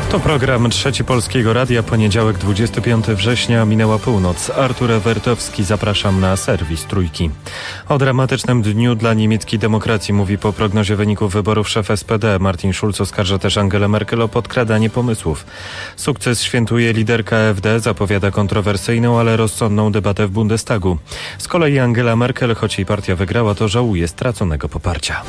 To program Trzeci Polskiego Radia, poniedziałek 25 września, minęła północ. Artur Ewertowski, zapraszam na serwis Trójki. O dramatycznym dniu dla niemieckiej demokracji mówi po prognozie wyników wyborów szef SPD. Martin Schulz oskarża też Angelę Merkel o podkradanie pomysłów. Sukces świętuje liderka AfD, zapowiada kontrowersyjną, ale rozsądną debatę w Bundestagu. Z kolei Angela Merkel, choć jej partia wygrała, to żałuje straconego poparcia.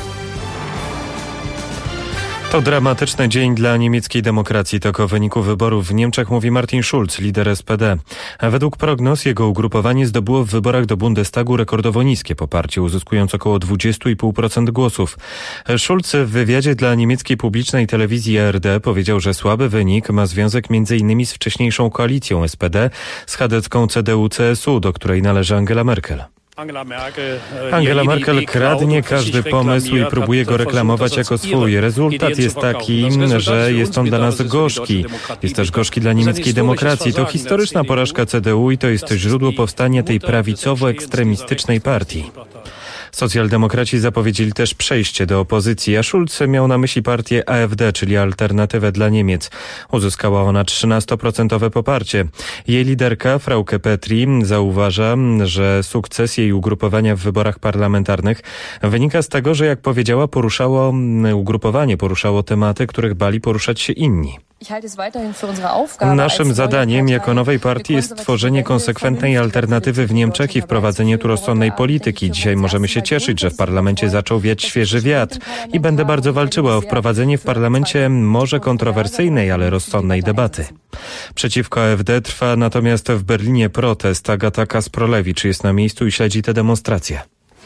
To dramatyczny dzień dla niemieckiej demokracji. Tak o wyniku wyborów w Niemczech mówi Martin Schulz, lider SPD. A według prognoz jego ugrupowanie zdobyło w wyborach do Bundestagu rekordowo niskie poparcie, uzyskując około 20,5% głosów. Schulz w wywiadzie dla niemieckiej publicznej telewizji ARD powiedział, że słaby wynik ma związek m.in. z wcześniejszą koalicją SPD z chadecką CDU-CSU, do której należy Angela Merkel. Angela Merkel kradnie każdy pomysł i próbuje go reklamować jako swój. Rezultat jest taki, że jest on dla nas gorzki. Jest też gorzki dla niemieckiej demokracji. To historyczna porażka CDU i to jest źródło powstania tej prawicowo-ekstremistycznej partii. Socjaldemokraci zapowiedzieli też przejście do opozycji, a Schulz miał na myśli partię AfD, czyli Alternatywę dla Niemiec. Uzyskała ona 13% poparcie. Jej liderka, Frauke Petry, zauważa, że sukces jej ugrupowania w wyborach parlamentarnych wynika z tego, że jak powiedziała, ugrupowanie poruszało tematy, których bali poruszać się inni. Naszym zadaniem jako nowej partii jest tworzenie konsekwentnej alternatywy w Niemczech i wprowadzenie tu rozsądnej polityki. Dzisiaj możemy się cieszyć, że w parlamencie zaczął wiać świeży wiatr i będę bardzo walczyła o wprowadzenie w parlamencie może kontrowersyjnej, ale rozsądnej debaty. Przeciwko AfD trwa natomiast w Berlinie protest. Agata Kasprolewicz jest na miejscu i śledzi te demonstracje.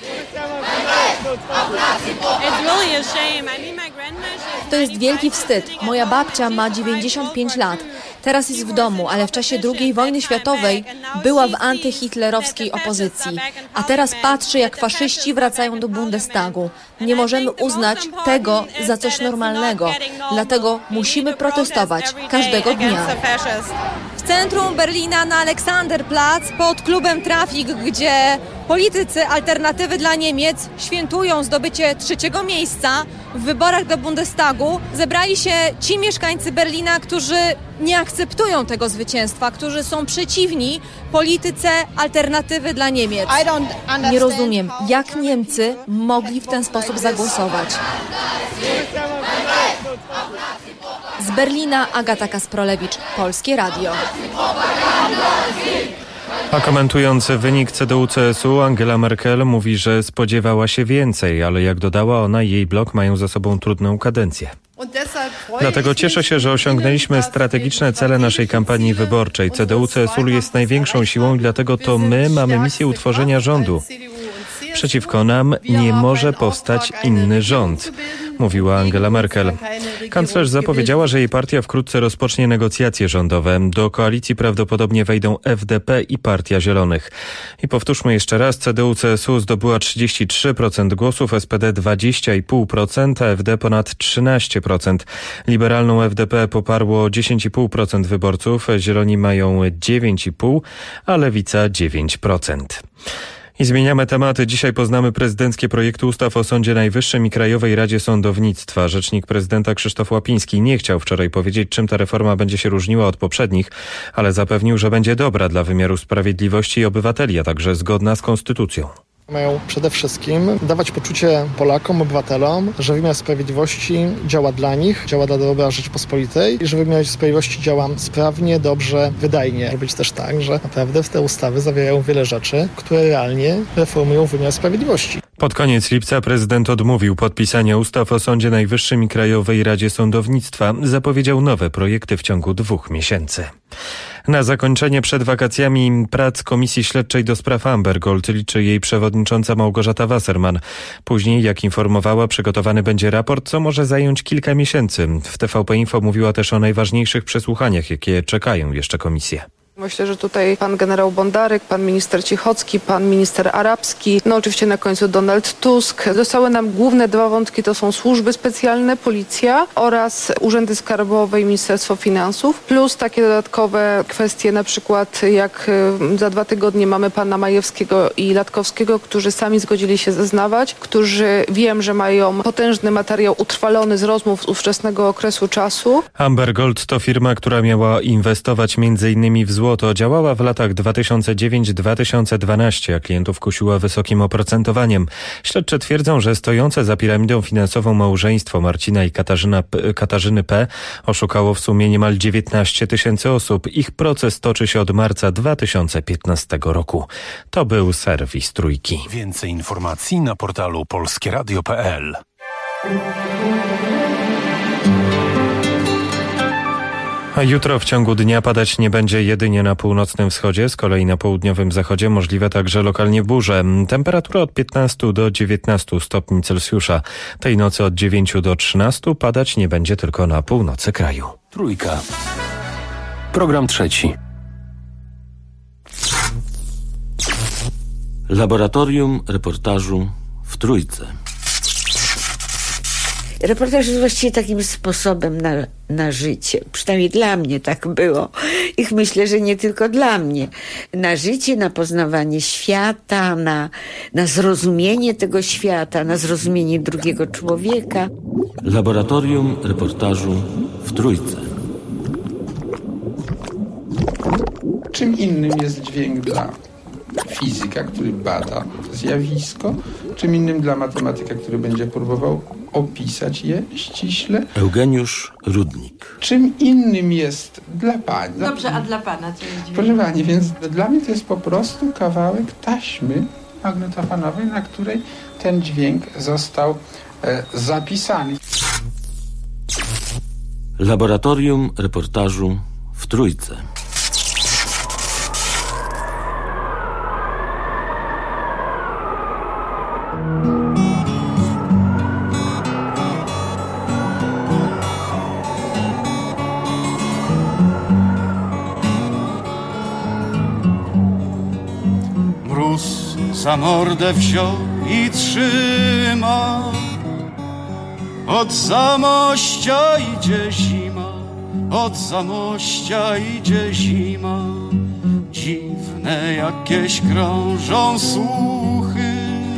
To jest wielki wstyd. Moja babcia ma 95 lat. Teraz jest w domu, ale w czasie II wojny światowej była w antyhitlerowskiej opozycji. A teraz patrzy, jak faszyści wracają do Bundestagu. Nie możemy uznać tego za coś normalnego. Dlatego musimy protestować każdego dnia. W centrum Berlina na Aleksanderplatz pod klubem Trafik, gdzie politycy Alternatywy dla Niemiec świętują zdobycie 3. miejsca w wyborach do Bundestagu, zebrali się ci mieszkańcy Berlina, którzy nie akceptują tego zwycięstwa, którzy są przeciwni polityce Alternatywy dla Niemiec. Nie rozumiem, jak Niemcy mogli w ten sposób zagłosować. Z Berlina Agata Kasprolewicz, Polskie Radio. A komentując wynik CDU-CSU, Angela Merkel mówi, że spodziewała się więcej, ale jak dodała ona, jej blok mają za sobą trudną kadencję. Dlatego cieszę się, że osiągnęliśmy strategiczne cele naszej kampanii wyborczej. CDU-CSU jest największą siłą i dlatego to my mamy misję utworzenia rządu. Przeciwko nam nie może powstać inny rząd, mówiła Angela Merkel. Kanclerz zapowiedziała, że jej partia wkrótce rozpocznie negocjacje rządowe. Do koalicji prawdopodobnie wejdą FDP i Partia Zielonych. I powtórzmy jeszcze raz, CDU-CSU zdobyła 33% głosów, SPD 20,5%, a AfD ponad 13%. Liberalną FDP poparło 10,5% wyborców, Zieloni mają 9,5%, a Lewica 9%. I zmieniamy tematy. Dzisiaj poznamy prezydenckie projekty ustaw o Sądzie Najwyższym i Krajowej Radzie Sądownictwa. Rzecznik prezydenta Krzysztof Łapiński nie chciał wczoraj powiedzieć, czym ta reforma będzie się różniła od poprzednich, ale zapewnił, że będzie dobra dla wymiaru sprawiedliwości i obywateli, a także zgodna z konstytucją. Mają przede wszystkim dawać poczucie Polakom, obywatelom, że wymiar sprawiedliwości działa dla nich, działa dla dobra Rzeczypospolitej i że wymiar sprawiedliwości działa sprawnie, dobrze, wydajnie. Może być też tak, że naprawdę w te ustawy zawierają wiele rzeczy, które realnie reformują wymiar sprawiedliwości. Pod koniec lipca prezydent odmówił podpisania ustaw o Sądzie Najwyższym i Krajowej Radzie Sądownictwa. Zapowiedział nowe projekty w ciągu 2 miesięcy. Na zakończenie przed wakacjami prac Komisji Śledczej do spraw Amber Gold liczy jej przewodnicząca Małgorzata Wasserman. Później, jak informowała, przygotowany będzie raport, co może zająć kilka miesięcy. W TVP Info mówiła też o najważniejszych przesłuchaniach, jakie czekają jeszcze komisje. Myślę, że tutaj pan generał Bondaryk, pan minister Cichocki, pan minister Arabski, oczywiście na końcu Donald Tusk. Zostały nam główne dwa wątki, to są służby specjalne, policja oraz urzędy skarbowe i Ministerstwo Finansów, plus takie dodatkowe kwestie, na przykład jak za 2 tygodnie mamy pana Majewskiego i Latkowskiego, którzy sami zgodzili się zeznawać, którzy wiem, że mają potężny materiał utrwalony z rozmów z ówczesnego okresu czasu. Amber Gold to firma, która miała inwestować m.in. w złoto. Działała w latach 2009-2012, a klientów kusiła wysokim oprocentowaniem. Śledczy twierdzą, że stojące za piramidą finansową małżeństwo Marcina i Katarzyny P. oszukało w sumie niemal 19 000 osób. Ich proces toczy się od marca 2015 roku. To był serwis Trójki. Więcej informacji na portalu polskieradio.pl. A jutro w ciągu dnia padać nie będzie jedynie na północnym wschodzie, z kolei na południowym zachodzie możliwe także lokalnie burze. Temperatura od 15 do 19 stopni Celsjusza. Tej nocy od 9 do 13 padać nie będzie tylko na północy kraju. Trójka. Program trzeci. Laboratorium reportażu w Trójce. Reportaż jest właściwie takim sposobem na życie. Przynajmniej dla mnie tak było. I myślę, że nie tylko dla mnie. Na życie, na poznawanie świata, na zrozumienie tego świata, na zrozumienie drugiego człowieka. Laboratorium reportażu w Trójce. Czym innym jest dźwięk dla fizyka, który bada zjawisko, czym innym dla matematyka, który będzie próbował opisać je ściśle. Eugeniusz Rudnik. Czym innym jest dla pani. Dobrze, a dla pana co jest? Proszę pani, więc dla mnie to jest po prostu kawałek taśmy magnetofonowej, na której ten dźwięk został zapisany. Laboratorium reportażu w Trójce. Za mordę wziął i trzyma. Od Zamościa idzie zima, od Zamościa idzie zima. Dziwne jakieś krążą słuchy.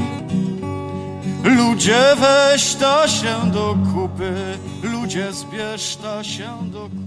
Ludzie weź ta się do kupy, ludzie zbierz ta się do kupy.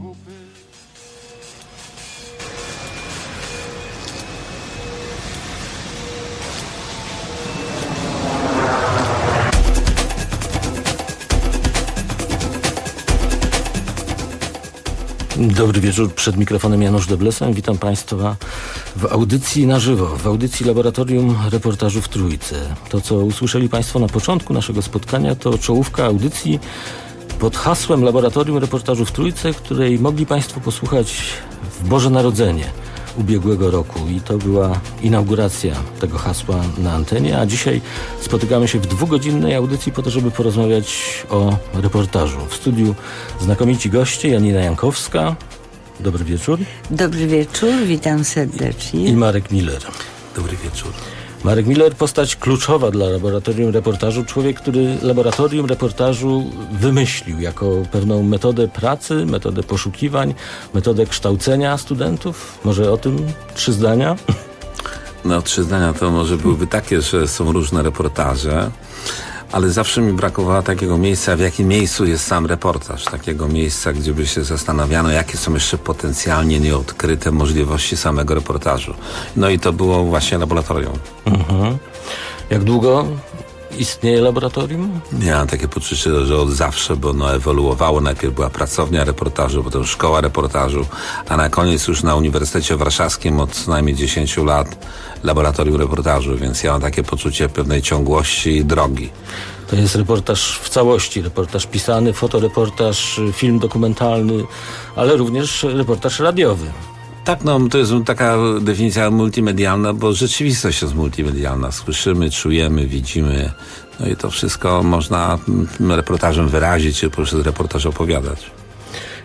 Dobry wieczór, przed mikrofonem Janusz Deblesem. Witam Państwa w audycji na żywo, w audycji Laboratorium Reportażu w Trójce. To, co usłyszeli Państwo na początku naszego spotkania, to czołówka audycji pod hasłem Laboratorium Reportażu w Trójce, której mogli Państwo posłuchać w Boże Narodzenie ubiegłego roku i to była inauguracja tego hasła na antenie, a dzisiaj spotykamy się w 2-godzinnej audycji po to, żeby porozmawiać o reportażu. W studiu znakomici goście, Janina Jankowska. Dobry wieczór. Dobry wieczór, witam serdecznie. I Marek Miller. Dobry wieczór. Marek Miller, postać kluczowa dla Laboratorium Reportażu, człowiek, który Laboratorium Reportażu wymyślił jako pewną metodę pracy, metodę poszukiwań, metodę kształcenia studentów. Może o tym 3 zdania? No 3 zdania to może byłyby takie, że są różne reportaże, ale zawsze mi brakowało takiego miejsca, w jakim miejscu jest sam reportaż. Takiego miejsca, gdzie by się zastanawiano, jakie są jeszcze potencjalnie nieodkryte możliwości samego reportażu. No i to było właśnie laboratorium. Mhm. Jak długo istnieje laboratorium? Miałem takie poczucie, że od zawsze, bo ono ewoluowało. Najpierw była pracownia reportażu, potem szkoła reportażu, a na koniec już na Uniwersytecie Warszawskim od co najmniej 10 lat laboratorium reportażu, więc ja mam takie poczucie pewnej ciągłości i drogi. To jest reportaż w całości, reportaż pisany, fotoreportaż, film dokumentalny, ale również reportaż radiowy. Tak, no to jest taka definicja multimedialna, bo rzeczywistość jest multimedialna. Słyszymy, czujemy, widzimy, no i to wszystko można reportażem wyrazić, czy poprzez reportaż opowiadać.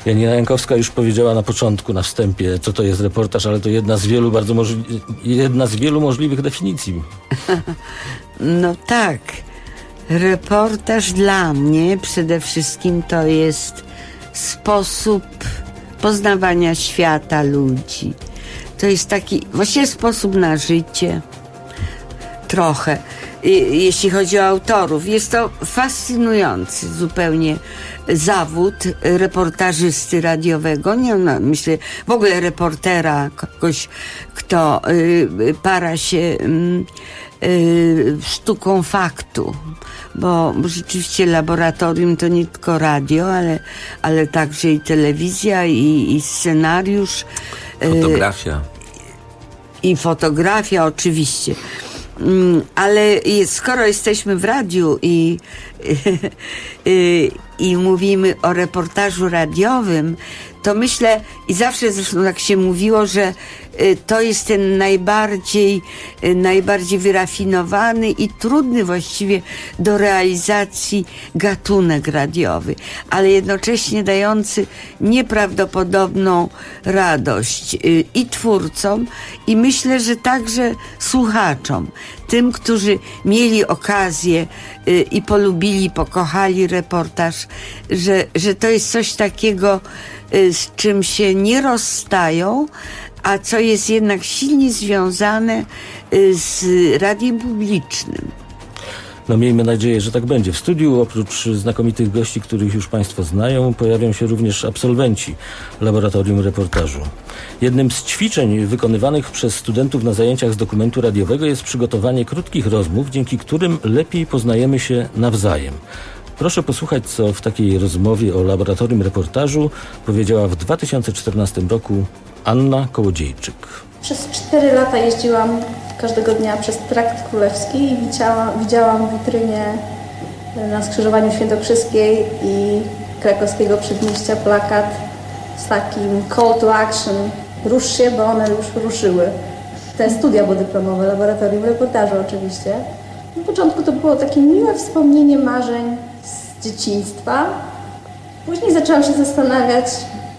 Janina Jankowska już powiedziała na początku, na wstępie, co to jest reportaż, ale to jedna z wielu możliwych definicji. No tak. Reportaż dla mnie przede wszystkim to jest sposób poznawania świata, ludzi. To jest taki właściwie sposób na życie. Trochę. Jeśli chodzi o autorów. Jest to fascynujący zupełnie zawód reportażysty radiowego. Nie, no, myślę, w ogóle reportera, kogoś, kto para się sztuką faktu. Bo rzeczywiście laboratorium to nie tylko radio, ale także i telewizja, i scenariusz. Fotografia. I fotografia oczywiście. Ale skoro jesteśmy w radiu i mówimy o reportażu radiowym, to myślę, i zawsze zresztą tak się mówiło, że to jest ten najbardziej wyrafinowany i trudny właściwie do realizacji gatunek radiowy, ale jednocześnie dający nieprawdopodobną radość i twórcom, i myślę, że także słuchaczom, tym, którzy mieli okazję i polubili, pokochali reportaż, że to jest coś takiego, z czym się nie rozstają, a co jest jednak silnie związane z radiem publicznym. No miejmy nadzieję, że tak będzie. W studiu oprócz znakomitych gości, których już Państwo znają, pojawią się również absolwenci Laboratorium Reportażu. Jednym z ćwiczeń wykonywanych przez studentów na zajęciach z dokumentu radiowego jest przygotowanie krótkich rozmów, dzięki którym lepiej poznajemy się nawzajem. Proszę posłuchać, co w takiej rozmowie o Laboratorium Reportażu powiedziała w 2014 roku Anna Kołodziejczyk. Przez 4 lata jeździłam każdego dnia przez Trakt Królewski i widziałam w witrynie na skrzyżowaniu Świętokrzyskiej i Krakowskiego Przedmieścia plakat z takim call to action. Rusz się, bo one już ruszyły. Te studia podyplomowe, Laboratorium Reportażu oczywiście. Na początku to było takie miłe wspomnienie marzeń z dzieciństwa. Później zaczęłam się zastanawiać,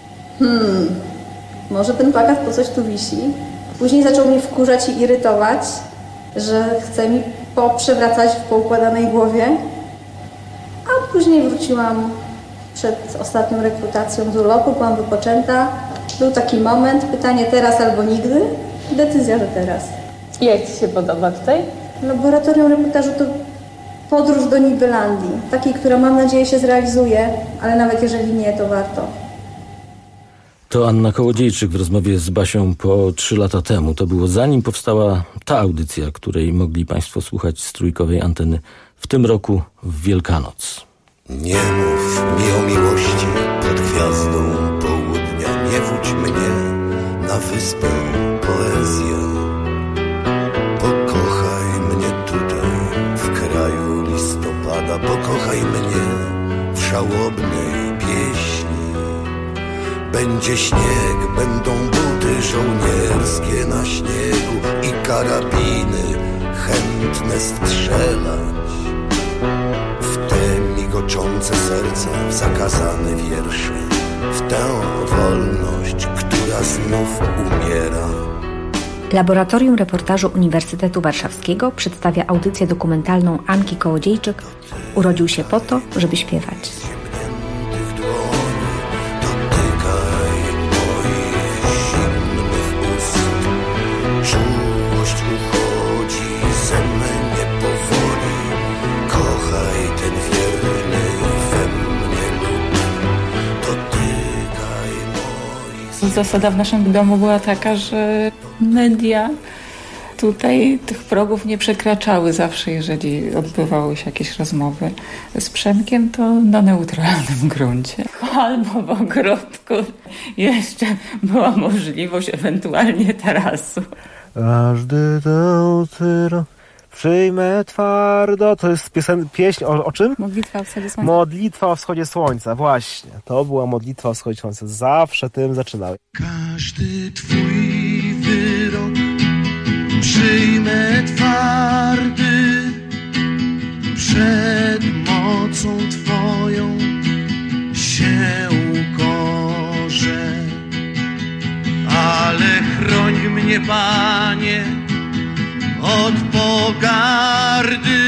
może ten plakat po coś tu wisi. Później zaczął mnie wkurzać i irytować, że chce mi poprzewracać w poukładanej głowie. A później wróciłam przed ostatnią rekrutacją z urlopu, byłam wypoczęta. Był taki moment, pytanie teraz albo nigdy. Decyzja, że teraz. I jak Ci się podoba tutaj? Laboratorium Reportażu to podróż do Nibylandii, takiej, która mam nadzieję się zrealizuje, ale nawet jeżeli nie, to warto. To Anna Kołodziejczyk w rozmowie z Basią po 3 lata temu. To było zanim powstała ta audycja, której mogli Państwo słuchać z trójkowej anteny w tym roku w Wielkanoc. Nie mów mi o miłości pod gwiazdą południa, nie wódź mnie na wyspę poezję. Pokochaj mnie tutaj w kraju listopada, pokochaj mnie w żałobnej pieśni. Będzie śnieg, będą buty żołnierskie na śniegu i karabiny chętne strzelać. W te migoczące serca, w zakazane wiersze, w tę wolność, która znów umiera. Laboratorium Reportażu Uniwersytetu Warszawskiego przedstawia audycję dokumentalną Anki Kołodziejczyk. Urodził się po to, żeby śpiewać. Czułość uchodzi ze mnie powoli. Kochaj ten wierny we mnie lud. Dotykaj moich... Zasada w naszym domu była taka, że media tutaj tych progów nie przekraczały zawsze, jeżeli odbywały się jakieś rozmowy z Przemkiem, to na neutralnym gruncie. Albo w ogródku jeszcze była możliwość ewentualnie tarasu. Każdy tę tyro przyjmę twardo. To jest pieśń o czym? Modlitwa o wschodzie słońca. Modlitwa o wschodzie słońca, właśnie. To była modlitwa o wschodzie słońca. Zawsze tym zaczynałem. Każdy twój wyrok przyjmę twardy, przed mocą twoją się ukocham. mnie, Panie, od pogardy,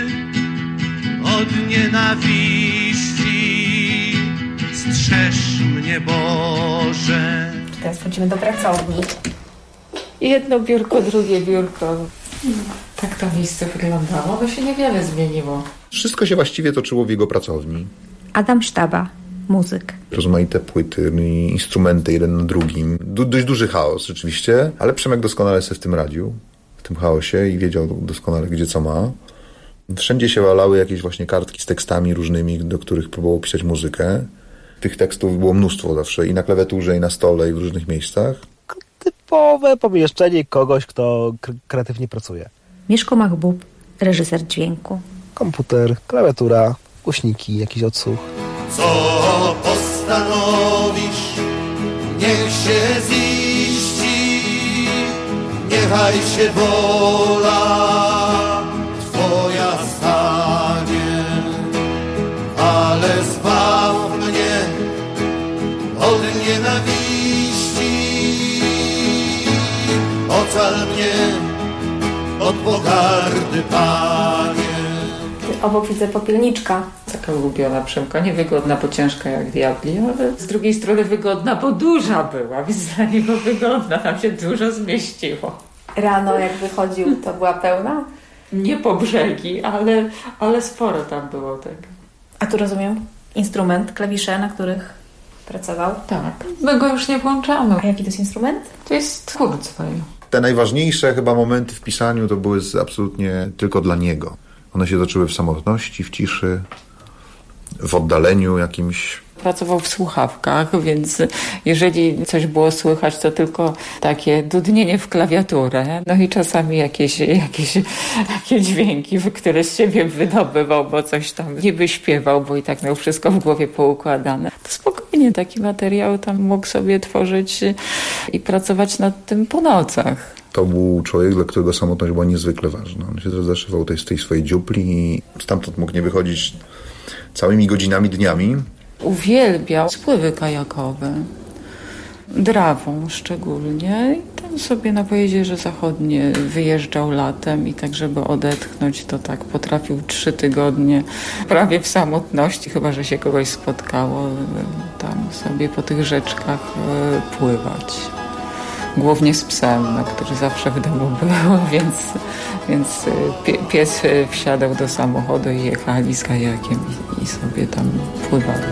od nienawiści, strzeż mnie, Boże. Teraz wchodzimy do pracowni. Jedno biurko, drugie biurko. Tak to miejsce wyglądało, bo się niewiele zmieniło. Wszystko się właściwie toczyło w jego pracowni. Adam Sztaba, muzyk. Rozmaite płyty, instrumenty jeden na drugim. Dość duży chaos rzeczywiście, ale Przemek doskonale sobie w tym radził, w tym chaosie i wiedział doskonale, gdzie co ma. Wszędzie się walały jakieś właśnie kartki z tekstami różnymi, do których próbował pisać muzykę. Tych tekstów było mnóstwo zawsze i na klawiaturze, i na stole, i w różnych miejscach. Typowe pomieszczenie kogoś, kto kreatywnie pracuje. Mieszko Machbub, reżyser dźwięku. Komputer, klawiatura, głośniki, jakiś odsłuch. Co postanowisz, niech się ziści, niechaj się wola Twoja stanie, ale zbaw mnie od nienawiści, ocal mnie od pogardy, Panie. Obok widzę popielniczka. Taka ulubiona Przemka, niewygodna, bo ciężka jak diabli, ale z drugiej strony wygodna, bo duża była, więc dla niego wygodna, tam się dużo zmieściło. Rano jak wychodził, to była pełna? Nie po brzegi, ale sporo tam było tego. A tu rozumiem instrument, klawisze, na których pracował? Tak. My go już nie włączamy. A jaki to jest instrument? To jest Kurzweil. Te najważniejsze chyba momenty w pisaniu to były absolutnie tylko dla niego. One się toczyły w samotności, w ciszy, w oddaleniu jakimś. Pracował w słuchawkach, więc jeżeli coś było słychać, to tylko takie dudnienie w klawiaturę. No i czasami jakieś dźwięki, które z siebie wydobywał, bo coś tam niby śpiewał, bo i tak miał wszystko w głowie poukładane. To spokojnie taki materiał tam mógł sobie tworzyć i pracować nad tym po nocach. To był człowiek, dla którego samotność była niezwykle ważna. On się zaszywał z tej swojej dziupli i stamtąd mógł nie wychodzić całymi godzinami, dniami. Uwielbiał spływy kajakowe, Drawą szczególnie. I tam sobie na Pojezierze Zachodnie wyjeżdżał latem i tak, żeby odetchnąć, to tak potrafił 3 tygodnie prawie w samotności, chyba że się kogoś spotkało, tam sobie po tych rzeczkach pływać. Głównie z psem, który zawsze w domu był, więc pies wsiadał do samochodu i jechali z kajakiem i sobie tam pływali.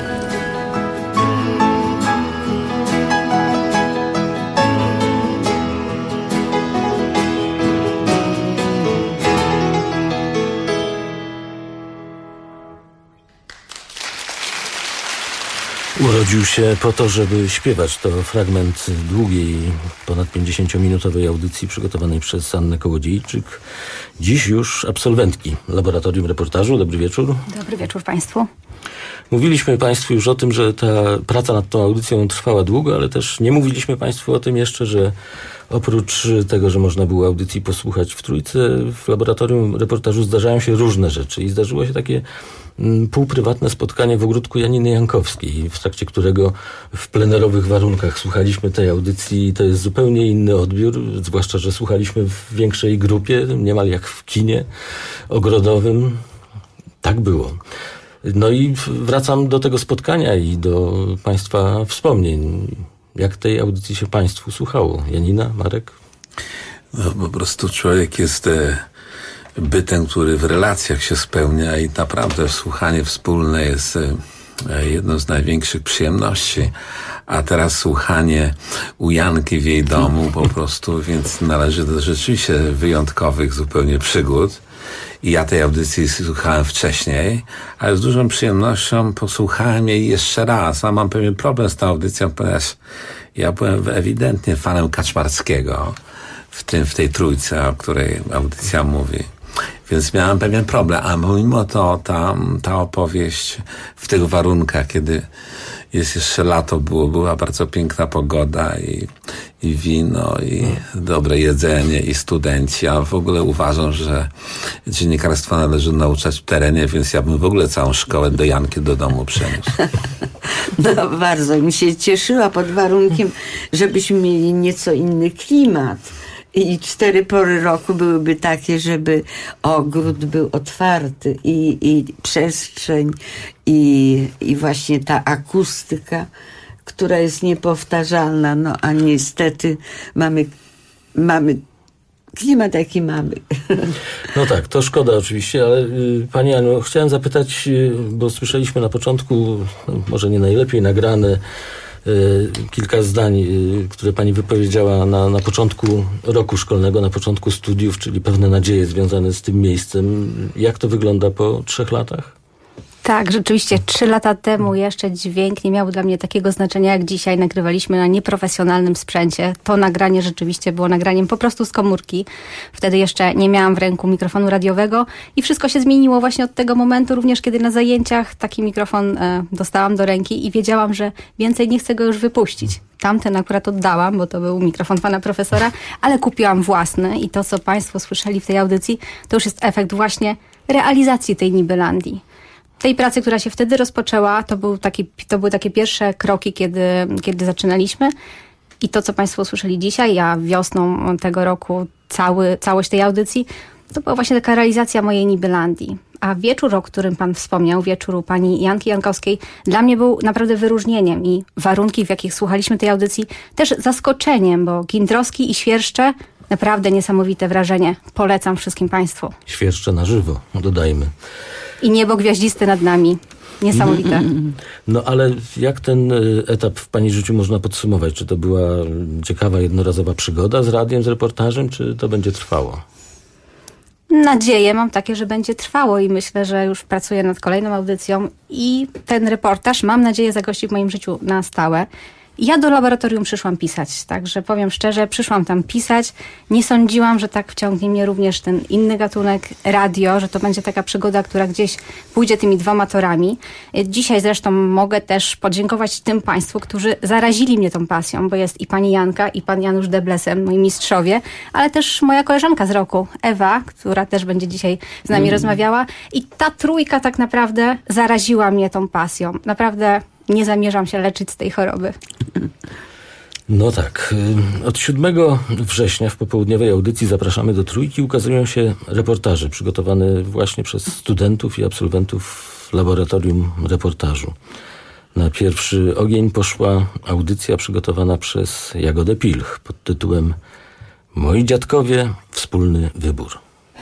Urodził się po to, żeby śpiewać. To fragment długiej, ponad 50-minutowej audycji przygotowanej przez Annę Kołodziejczyk. Dziś już absolwentki Laboratorium Reportażu. Dobry wieczór. Dobry wieczór Państwu. Mówiliśmy Państwu już o tym, że ta praca nad tą audycją trwała długo, ale też nie mówiliśmy Państwu o tym jeszcze, że oprócz tego, że można było audycji posłuchać w Trójce, w Laboratorium Reportażu zdarzają się różne rzeczy i zdarzyło się takie półprywatne spotkanie w ogródku Janiny Jankowskiej, w trakcie którego w plenerowych warunkach słuchaliśmy tej audycji i to jest zupełnie inny odbiór, zwłaszcza, że słuchaliśmy w większej grupie, niemal jak w kinie ogrodowym. Tak było. No i wracam do tego spotkania i do Państwa wspomnień. Jak tej audycji się Państwu słuchało? Janina, Marek? No, po prostu człowiek jest bytem, który w relacjach się spełnia i naprawdę słuchanie wspólne jest jedną z największych przyjemności. A teraz słuchanie u Janki w jej domu po prostu, więc należy do rzeczywiście wyjątkowych zupełnie przygód. I ja tej audycji słuchałem wcześniej, ale z dużą przyjemnością posłuchałem jej jeszcze raz. A mam pewien problem z tą audycją, ponieważ ja byłem ewidentnie fanem Kaczmarskiego w tej Trójce, o której audycja mówi. Więc miałem pewien problem, a mimo to ta opowieść w tych warunkach, kiedy jest jeszcze lato, była bardzo piękna pogoda i wino, i dobre jedzenie, i studenci. Ja w ogóle uważam, że dziennikarstwa należy nauczać w terenie, więc ja bym w ogóle całą szkołę do Janki do domu przeniósł. No bardzo mi się cieszyła pod warunkiem, żebyśmy mieli nieco inny klimat. I 4 pory roku byłyby takie, żeby ogród był otwarty i przestrzeń i właśnie ta akustyka, która jest niepowtarzalna, no a niestety mamy klimat jaki mamy. No tak, to szkoda oczywiście, ale Pani Aniu, chciałem zapytać, bo słyszeliśmy na początku, może nie najlepiej nagrane, kilka zdań, które Pani wypowiedziała na początku roku szkolnego, na początku studiów, czyli pewne nadzieje związane z tym miejscem. Jak to wygląda po 3 latach? Tak, rzeczywiście 3 lata temu jeszcze dźwięk nie miał dla mnie takiego znaczenia jak dzisiaj. Nagrywaliśmy na nieprofesjonalnym sprzęcie. To nagranie rzeczywiście było nagraniem po prostu z komórki. Wtedy jeszcze nie miałam w ręku mikrofonu radiowego i wszystko się zmieniło właśnie od tego momentu, również kiedy na zajęciach taki mikrofon dostałam do ręki i wiedziałam, że więcej nie chcę go już wypuścić. Tamten akurat oddałam, bo to był mikrofon pana profesora, ale kupiłam własny i to, co państwo słyszeli w tej audycji, to już jest efekt właśnie realizacji tej Nibelandii. Tej pracy, która się wtedy rozpoczęła, to były takie pierwsze kroki, kiedy zaczynaliśmy. I to, co państwo usłyszeli dzisiaj, a wiosną tego roku całość tej audycji, to była właśnie taka realizacja mojej Nibelandii. A wieczór, o którym pan wspomniał, wieczór u pani Janki Jankowskiej, dla mnie był naprawdę wyróżnieniem i warunki, w jakich słuchaliśmy tej audycji, też zaskoczeniem, bo Gintrowski i Świerszcze, naprawdę niesamowite wrażenie. Polecam wszystkim państwu. Świerszcze na żywo, dodajmy. I niebo gwiaździste nad nami. Niesamowite. No ale jak ten etap w pani życiu można podsumować? Czy to była ciekawa, jednorazowa przygoda z radiem, z reportażem, czy to będzie trwało? Nadzieję mam takie, że będzie trwało i myślę, że już pracuję nad kolejną audycją i ten reportaż, mam nadzieję, zagości w moim życiu na stałe. Ja do laboratorium przyszłam pisać, także powiem szczerze, przyszłam tam pisać. Nie sądziłam, że tak wciągnie mnie również ten inny gatunek radio, że to będzie taka przygoda, która gdzieś pójdzie tymi 2 torami. Dzisiaj zresztą mogę też podziękować tym państwu, którzy zarazili mnie tą pasją, bo jest i pani Janka, i pan Janusz Deblesen, moi mistrzowie, ale też moja koleżanka z roku, Ewa, która też będzie dzisiaj z nami rozmawiała. I ta trójka tak naprawdę zaraziła mnie tą pasją. Naprawdę nie zamierzam się leczyć z tej choroby. No tak. Od 7 września w popołudniowej audycji Zapraszamy do Trójki ukazują się reportaże przygotowane właśnie przez studentów i absolwentów Laboratorium Reportażu. Na pierwszy ogień poszła audycja przygotowana przez Jagodę Pilch pod tytułem Moi dziadkowie, wspólny wybór.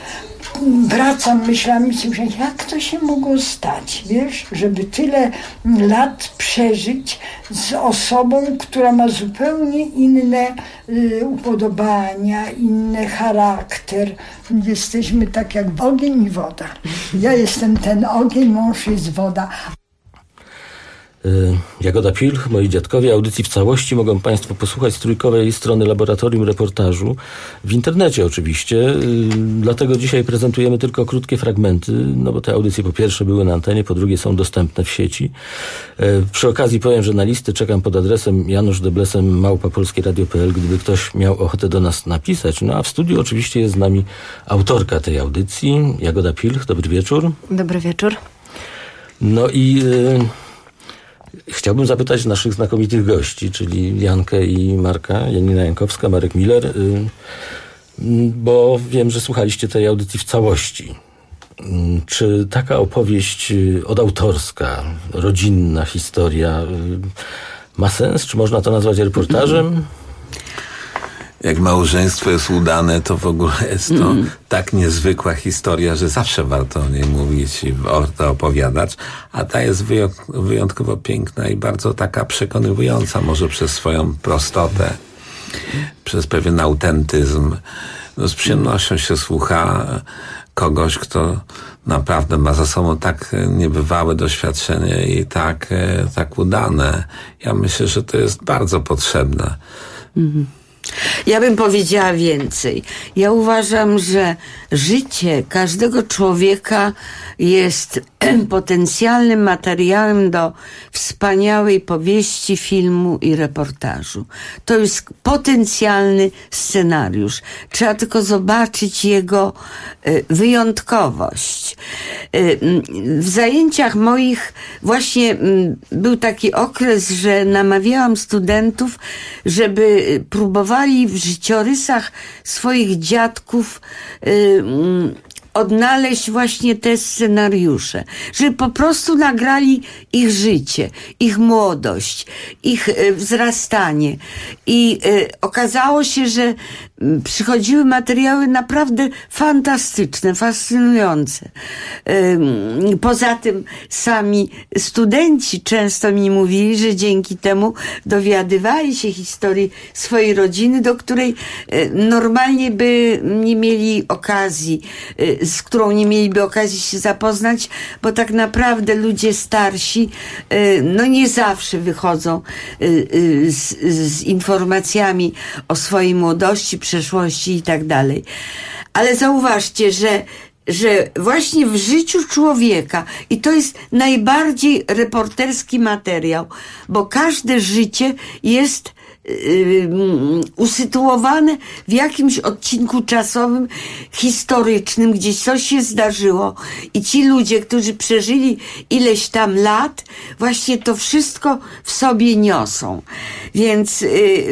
Wracam myślami, że jak to się mogło stać, wiesz, żeby tyle lat przeżyć z osobą, która ma zupełnie inne upodobania, inny charakter. Jesteśmy tak jak ogień i woda. Ja jestem ten ogień, mąż jest woda. Jagoda Pilch, Moi dziadkowie. Audycji w całości mogą państwo posłuchać z trójkowej strony Laboratorium Reportażu. W internecie oczywiście. Dlatego dzisiaj prezentujemy tylko krótkie fragmenty, no bo te audycje po pierwsze były na antenie, po drugie są dostępne w sieci. Przy okazji powiem, że na listy czekam pod adresem januszdeblesen@polskieradio.pl, gdyby ktoś miał ochotę do nas napisać. No a w studiu oczywiście jest z nami autorka tej audycji, Jagoda Pilch. Dobry wieczór. Dobry wieczór. No i chciałbym zapytać naszych znakomitych gości, czyli Jankę i Marka, Janina Jankowska, Marek Miller, bo wiem, że słuchaliście tej audycji w całości. Czy taka opowieść odautorska, rodzinna historia ma sens? Czy można to nazwać reportażem? Jak małżeństwo jest udane, to w ogóle jest to tak niezwykła historia, że zawsze warto o niej mówić i warto opowiadać, a ta jest wyjątkowo piękna i bardzo taka przekonywująca, może przez swoją prostotę, przez pewien autentyzm. No, z przyjemnością się słucha kogoś, kto naprawdę ma za sobą tak niebywałe doświadczenie i tak udane. Ja myślę, że to jest bardzo potrzebne. Ja bym powiedziała więcej. Ja uważam, że życie każdego człowieka jest potencjalnym materiałem do wspaniałej powieści, filmu i reportażu. To jest potencjalny scenariusz. Trzeba tylko zobaczyć jego wyjątkowość. W zajęciach moich właśnie był taki okres, że namawiałam studentów, żeby próbowali w życiorysach swoich dziadków odnaleźć właśnie te scenariusze, żeby po prostu nagrali ich życie, ich młodość, ich wzrastanie. I okazało się, że przychodziły materiały naprawdę fantastyczne, fascynujące. Poza tym sami studenci często mi mówili, że dzięki temu dowiadywali się historii swojej rodziny, do której normalnie by nie mieli okazji, z którą nie mieliby okazji się zapoznać, bo tak naprawdę ludzie starsi no nie zawsze wychodzą z informacjami o swojej młodości, przeszłości i tak dalej. Ale zauważcie, że właśnie w życiu człowieka, i to jest najbardziej reporterski materiał, bo każde życie jest usytuowane w jakimś odcinku czasowym, historycznym, gdzie coś się zdarzyło i ci ludzie, którzy przeżyli ileś tam lat, właśnie to wszystko w sobie niosą. Więc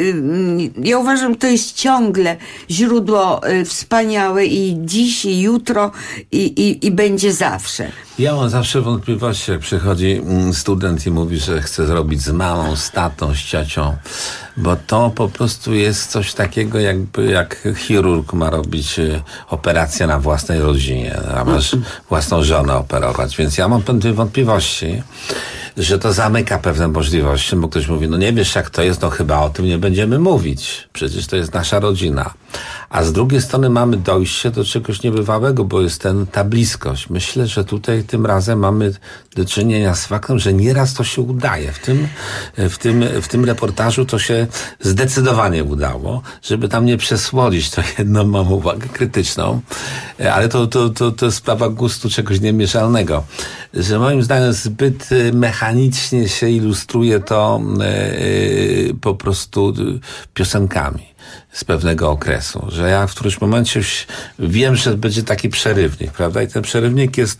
ja uważam, to jest ciągle źródło wspaniałe i dziś, i jutro, i będzie zawsze. Ja mam zawsze wątpliwości, jak przychodzi student i mówi, że chce zrobić z mamą, z tatą, z ciocią, bo to po prostu jest coś takiego, jak chirurg ma robić operację na własnej rodzinie, a masz własną żonę operować, więc ja mam pewne wątpliwości, że to zamyka pewne możliwości, bo ktoś mówi, no nie wiesz jak to jest, no chyba o tym nie będziemy mówić, przecież to jest nasza rodzina. A z drugiej strony mamy dojście do czegoś niebywałego, bo jest ta bliskość. Myślę, że tutaj tym razem mamy do czynienia z faktem, że nieraz to się udaje. W tym reportażu to się zdecydowanie udało, żeby tam nie przesłodzić, to jedną mam uwagę krytyczną, ale to jest sprawa gustu czegoś niemierzalnego, że moim zdaniem zbyt mechanicznie się ilustruje to po prostu piosenkami z pewnego okresu, że ja w którymś momencie już wiem, że będzie taki przerywnik, prawda? I ten przerywnik jest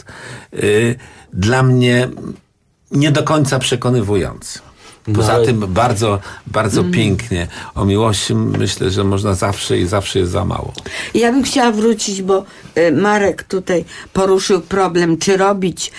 dla mnie nie do końca przekonywujący. Poza tym bardzo, bardzo pięknie. O miłości myślę, że można zawsze i zawsze jest za mało. Ja bym chciała wrócić, bo Marek tutaj poruszył problem, czy robić,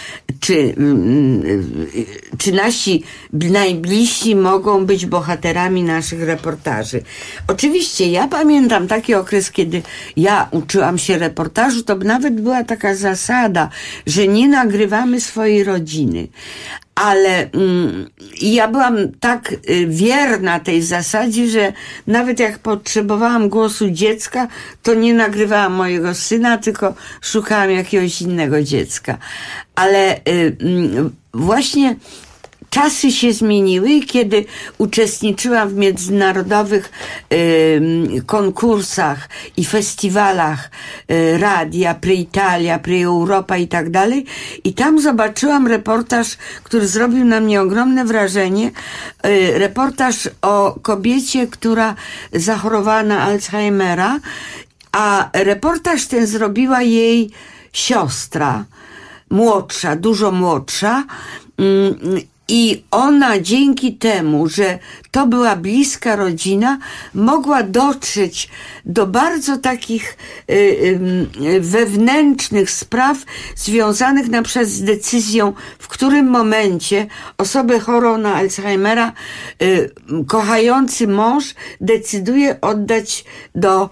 czy nasi najbliżsi mogą być bohaterami naszych reportaży. Oczywiście ja pamiętam taki okres, kiedy ja uczyłam się reportażu, to nawet była taka zasada, że nie nagrywamy swojej rodziny. Ale ja byłam tak wierna tej zasadzie, że nawet jak potrzebowałam głosu dziecka, to nie nagrywałam mojego syna, tylko szukałam jakiegoś innego dziecka. Ale właśnie czasy się zmieniły i kiedy uczestniczyłam w międzynarodowych konkursach i festiwalach radia, Pre-Italia, Pre-Europa i tak dalej, i tam zobaczyłam reportaż, który zrobił na mnie ogromne wrażenie. Reportaż o kobiecie, która zachorowała na Alzheimera, a reportaż ten zrobiła jej siostra, młodsza, dużo młodsza, i ona dzięki temu, że to była bliska rodzina, mogła dotrzeć do bardzo takich wewnętrznych spraw związanych na przykład z decyzją, w którym momencie osobę chorą na Alzheimera kochający mąż decyduje oddać do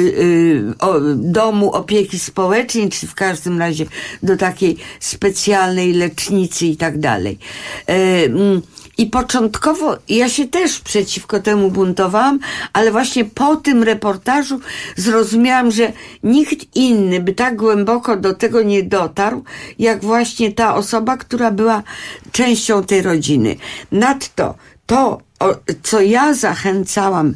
domu opieki społecznej, czy w każdym razie do takiej specjalnej lecznicy i tak dalej. I początkowo ja się też przeciwko temu buntowałam, ale właśnie po tym reportażu zrozumiałam, że nikt inny by tak głęboko do tego nie dotarł, jak właśnie ta osoba, która była częścią tej rodziny. Nadto to, co ja zachęcałam,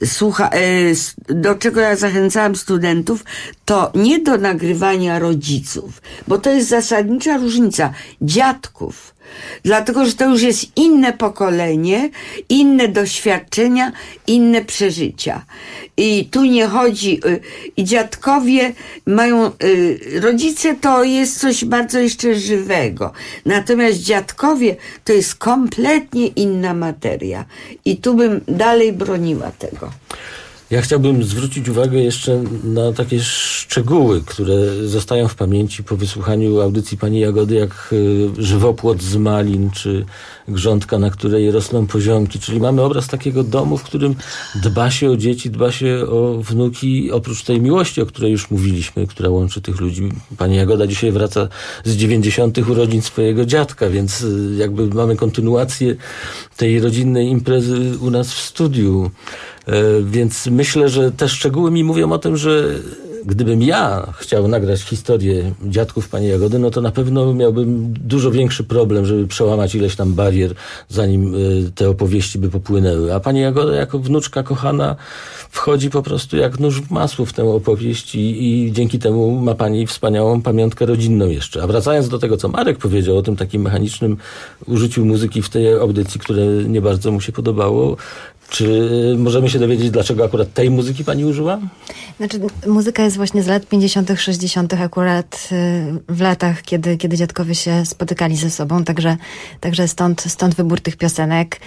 do czego ja zachęcałam studentów, to nie do nagrywania rodziców, bo to jest zasadnicza różnica, dziadków. Dlatego, że to już jest inne pokolenie, inne doświadczenia, inne przeżycia. I tu nie chodzi, i dziadkowie mają, rodzice to jest coś bardzo jeszcze żywego. Natomiast dziadkowie to jest kompletnie inna materia. I tu bym dalej broniła tego. Ja chciałbym zwrócić uwagę jeszcze na takie szczegóły, które zostają w pamięci po wysłuchaniu audycji pani Jagody, jak żywopłot z malin, czy grządka, na której rosną poziomki. Czyli mamy obraz takiego domu, w którym dba się o dzieci, dba się o wnuki, oprócz tej miłości, o której już mówiliśmy, która łączy tych ludzi. Pani Jagoda dzisiaj wraca z 90. urodzin swojego dziadka, więc jakby mamy kontynuację tej rodzinnej imprezy u nas w studiu. Więc myślę, że te szczegóły mi mówią o tym, że gdybym ja chciał nagrać historię dziadków pani Jagody, no to na pewno miałbym dużo większy problem, żeby przełamać ileś tam barier, zanim te opowieści by popłynęły. A pani Jagoda jako wnuczka kochana wchodzi po prostu jak nóż w masło w tę opowieść i dzięki temu ma pani wspaniałą pamiątkę rodzinną jeszcze. A wracając do tego, co Marek powiedział o tym takim mechanicznym użyciu muzyki w tej audycji, które nie bardzo mu się podobało, czy możemy się dowiedzieć, dlaczego akurat tej muzyki pani użyła? Znaczy, muzyka jest właśnie z lat 50., 60., akurat w latach, kiedy dziadkowie się spotykali ze sobą, także stąd wybór tych piosenek.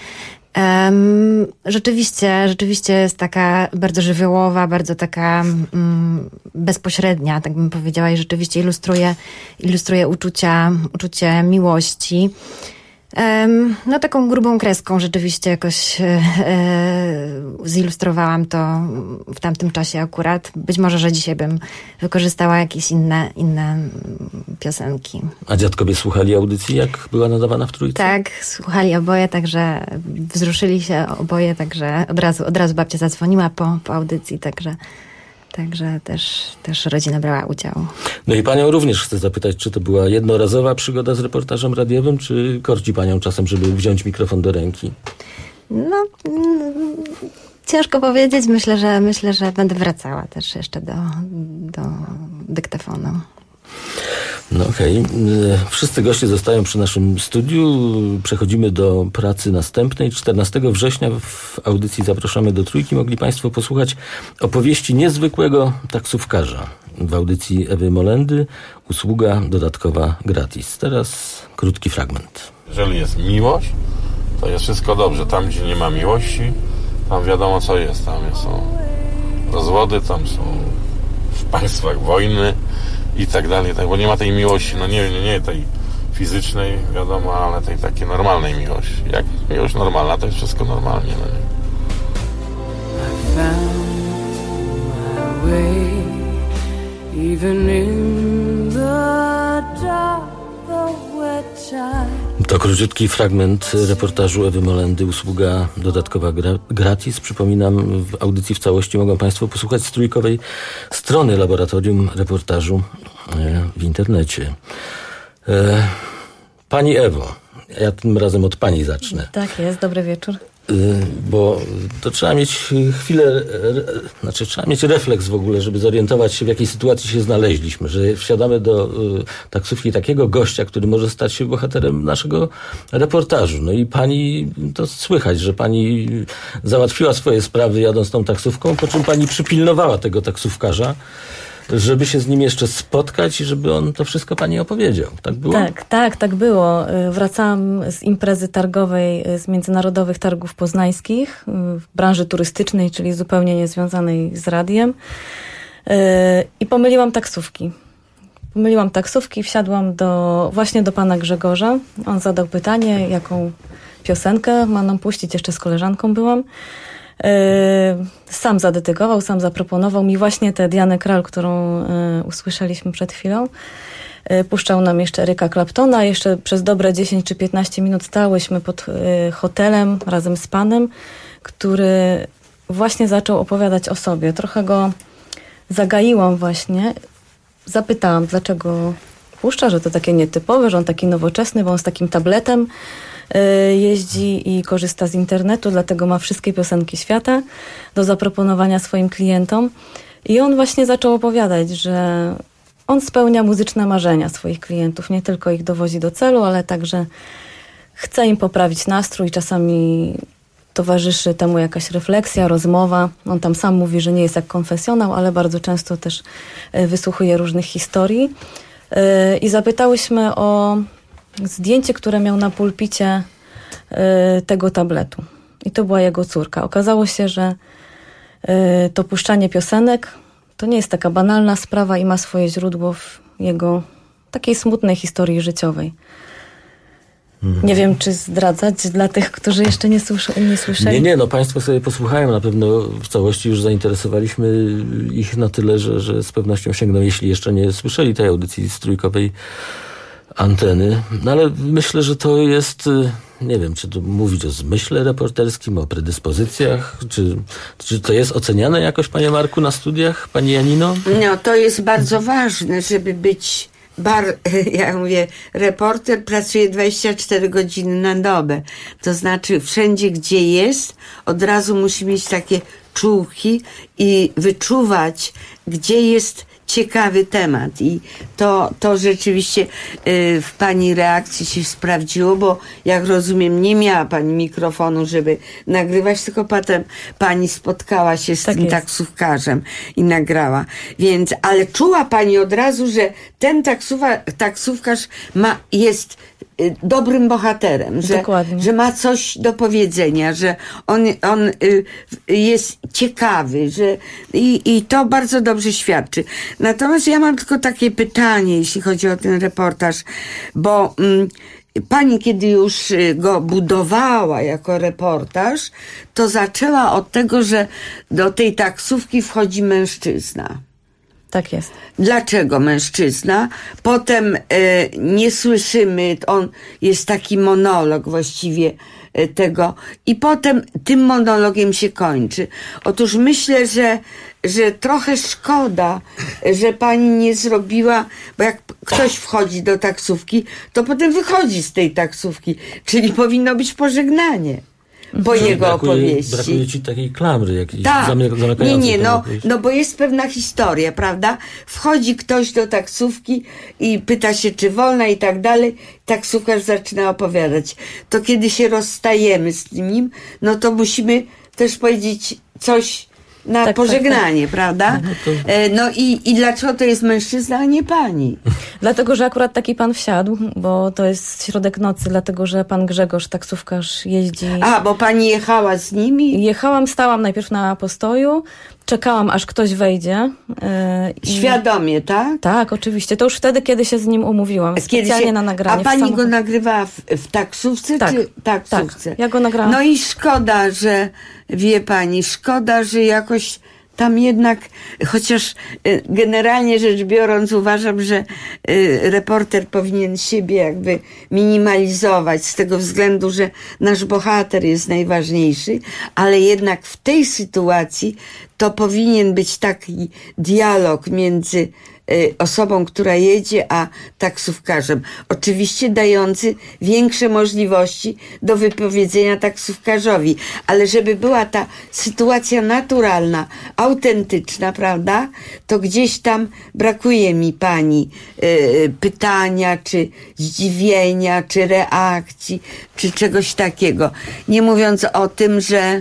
Rzeczywiście jest taka bardzo żywiołowa, bardzo taka bezpośrednia, tak bym powiedziała, i rzeczywiście ilustruje uczucie miłości. No taką grubą kreską rzeczywiście jakoś zilustrowałam to w tamtym czasie akurat. Być może, że dzisiaj bym wykorzystała jakieś inne piosenki. A dziadkowie słuchali audycji, jak była nadawana w Trójce? Tak, słuchali oboje, także wzruszyli się oboje, także od razu babcia zadzwoniła po audycji, także też rodzina brała udział. No i panią również chcę zapytać, czy to była jednorazowa przygoda z reportażem radiowym, czy korci panią czasem, żeby wziąć mikrofon do ręki? No, ciężko powiedzieć. Myślę, że będę wracała też jeszcze do dyktafonu. No okej. Wszyscy goście zostają przy naszym studiu. Przechodzimy do pracy następnej. 14 września w audycji Zapraszamy do Trójki mogli państwo posłuchać opowieści niezwykłego taksówkarza. W audycji Ewy Molendy usługa dodatkowa gratis. Teraz krótki fragment. Jeżeli jest miłość, to jest wszystko dobrze. Tam, gdzie nie ma miłości, tam wiadomo co jest. Tam są rozwody, tam są w państwach wojny i tak dalej, tak, bo nie ma tej miłości, no nie tej fizycznej, wiadomo, ale tej takiej normalnej miłości. Jak miłość normalna, to jest wszystko normalnie, no nie? To króciutki fragment reportażu Ewy Molendy, usługa dodatkowa gratis. Przypominam, w audycji w całości mogą państwo posłuchać z trójkowej strony Laboratorium Reportażu w internecie. Pani Ewo, ja tym razem od pani zacznę. Tak jest, dobry wieczór. Bo to trzeba mieć chwilę, trzeba mieć refleks w ogóle, żeby zorientować się, w jakiej sytuacji się znaleźliśmy, że wsiadamy do taksówki takiego gościa, który może stać się bohaterem naszego reportażu. No i pani, to słychać, że pani załatwiła swoje sprawy jadąc tą taksówką, po czym pani przypilnowała tego taksówkarza, żeby się z nim jeszcze spotkać i żeby on to wszystko pani opowiedział. Tak było? Tak było. Wracałam z imprezy targowej z Międzynarodowych Targów Poznańskich w branży turystycznej, czyli zupełnie niezwiązanej z radiem. I pomyliłam taksówki, wsiadłam właśnie do pana Grzegorza. On zadał pytanie, jaką piosenkę ma nam puścić. Jeszcze z koleżanką byłam. Sam zadedykował, sam zaproponował mi właśnie tę Dianę Krall, którą usłyszeliśmy przed chwilą. Puszczał nam jeszcze Eryka Claptona. Jeszcze przez dobre 10 czy 15 minut stałyśmy pod hotelem razem z panem, który właśnie zaczął opowiadać o sobie. Trochę go zagaiłam właśnie. Zapytałam, dlaczego puszcza, że to takie nietypowe, że on taki nowoczesny, bo on z takim tabletem jeździ i korzysta z internetu, dlatego ma wszystkie piosenki świata do zaproponowania swoim klientom. I on właśnie zaczął opowiadać, że on spełnia muzyczne marzenia swoich klientów. Nie tylko ich dowozi do celu, ale także chce im poprawić nastrój. Czasami towarzyszy temu jakaś refleksja, rozmowa. On tam sam mówi, że nie jest jak konfesjonał, ale bardzo często też wysłuchuje różnych historii. I zapytałyśmy o zdjęcie, które miał na pulpicie tego tabletu. I to była jego córka. Okazało się, że to puszczanie piosenek to nie jest taka banalna sprawa i ma swoje źródło w jego takiej smutnej historii życiowej. Nie wiem, czy zdradzać dla tych, którzy jeszcze nie słyszeli. Nie, państwo sobie posłuchają. Na pewno w całości już zainteresowaliśmy ich na tyle, że z pewnością sięgną, jeśli jeszcze nie słyszeli tej audycji z trójkowej anteny. No ale myślę, że to jest, nie wiem, czy tu mówić o zmyśle reporterskim, o predyspozycjach, czy to jest oceniane jakoś, panie Marku, na studiach, pani Janino? No, to jest bardzo ważne, żeby być ja mówię, reporter pracuje 24 godziny na dobę. To znaczy wszędzie, gdzie jest, od razu musi mieć takie czułki i wyczuwać, gdzie jest ciekawy temat. I to rzeczywiście w pani reakcji się sprawdziło, bo jak rozumiem, nie miała pani mikrofonu, żeby nagrywać, tylko potem pani spotkała się z tym taksówkarzem i nagrała. Więc, ale czuła pani od razu, że ten taksówkarz jest dobrym bohaterem, że ma coś do powiedzenia, że on jest ciekawy, i to bardzo dobrze świadczy. Natomiast ja mam tylko takie pytanie, jeśli chodzi o ten reportaż, bo pani, kiedy już go budowała jako reportaż, to zaczęła od tego, że do tej taksówki wchodzi mężczyzna. Tak jest. Dlaczego mężczyzna? Potem nie słyszymy, jest taki monolog właściwie tego i potem tym monologiem się kończy. Otóż myślę, że trochę szkoda, że pani nie zrobiła, bo jak ktoś wchodzi do taksówki, to potem wychodzi z tej taksówki, czyli powinno być pożegnanie po jego opowieści. Brakuje ci takiej klamry, jakiejś zamykającej. No bo jest pewna historia, prawda? Wchodzi ktoś do taksówki i pyta się, czy wolna i tak dalej. Taksówkarz zaczyna opowiadać. To kiedy się rozstajemy z nim, no to musimy też powiedzieć coś na pożegnanie, prawda? No i dlaczego to jest mężczyzna, a nie pani? Dlatego, że akurat taki pan wsiadł, bo to jest środek nocy, dlatego, że pan Grzegorz, taksówkarz, jeździ... bo pani jechała z nimi? Stałam najpierw na postoju, czekałam, aż ktoś wejdzie. Świadomie, tak? Tak, oczywiście. To już wtedy, kiedy się z nim umówiłam, specjalnie na nagranie. A pani go nagrywała w taksówce, czy taksówce? Tak, ja go nagrałam. No i szkoda, że wie pani, że jakoś tam jednak, chociaż generalnie rzecz biorąc uważam, że reporter powinien siebie jakby minimalizować z tego względu, że nasz bohater jest najważniejszy, ale jednak w tej sytuacji to powinien być taki dialog między osobą, która jedzie, a taksówkarzem. Oczywiście dający większe możliwości do wypowiedzenia taksówkarzowi, ale żeby była ta sytuacja naturalna, autentyczna, prawda, to gdzieś tam brakuje mi pani pytania, czy zdziwienia, czy reakcji, czy czegoś takiego. Nie mówiąc o tym, że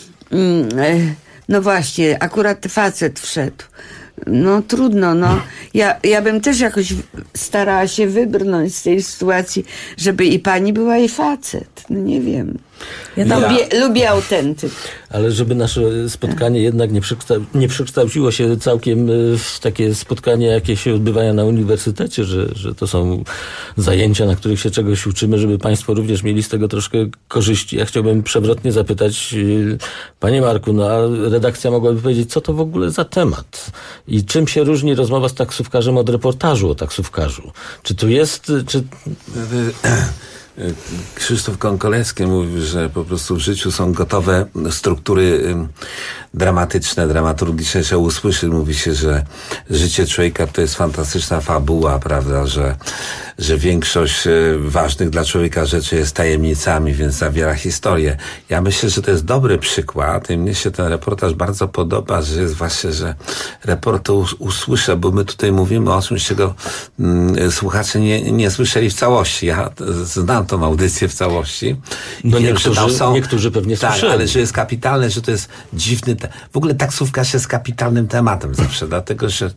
no właśnie, akurat facet wszedł. No trudno, ja bym też jakoś starała się wybrnąć z tej sytuacji, żeby i pani była, i facet. No nie wiem. Lubię autentyk. Ale żeby nasze spotkanie jednak nie przekształciło się całkiem w takie spotkanie, jakie się odbywają na uniwersytecie, że to są zajęcia, na których się czegoś uczymy, żeby państwo również mieli z tego troszkę korzyści. Ja chciałbym przewrotnie zapytać, panie Marku, a redakcja mogłaby powiedzieć, co to w ogóle za temat? I czym się różni rozmowa z taksówkarzem od reportażu o taksówkarzu? Czy tu jest... Krzysztof Konkolewski mówił, że po prostu w życiu są gotowe struktury dramatyczne, dramaturgiczne, że usłyszy, mówi się, że życie człowieka to jest fantastyczna fabuła, prawda, że większość ważnych dla człowieka rzeczy jest tajemnicami, więc zawiera historię. Ja myślę, że to jest dobry przykład i mnie się ten reportaż bardzo podoba, że jest właśnie, że reporter usłyszę, bo my tutaj mówimy o czymś, czego słuchacze nie słyszeli w całości. Ja znam tą audycję w całości. No niektórzy pewnie tak, słyszeli. ale że jest kapitalne, że to jest dziwny... W ogóle taksówkarz jest kapitalnym tematem zawsze, dlatego, że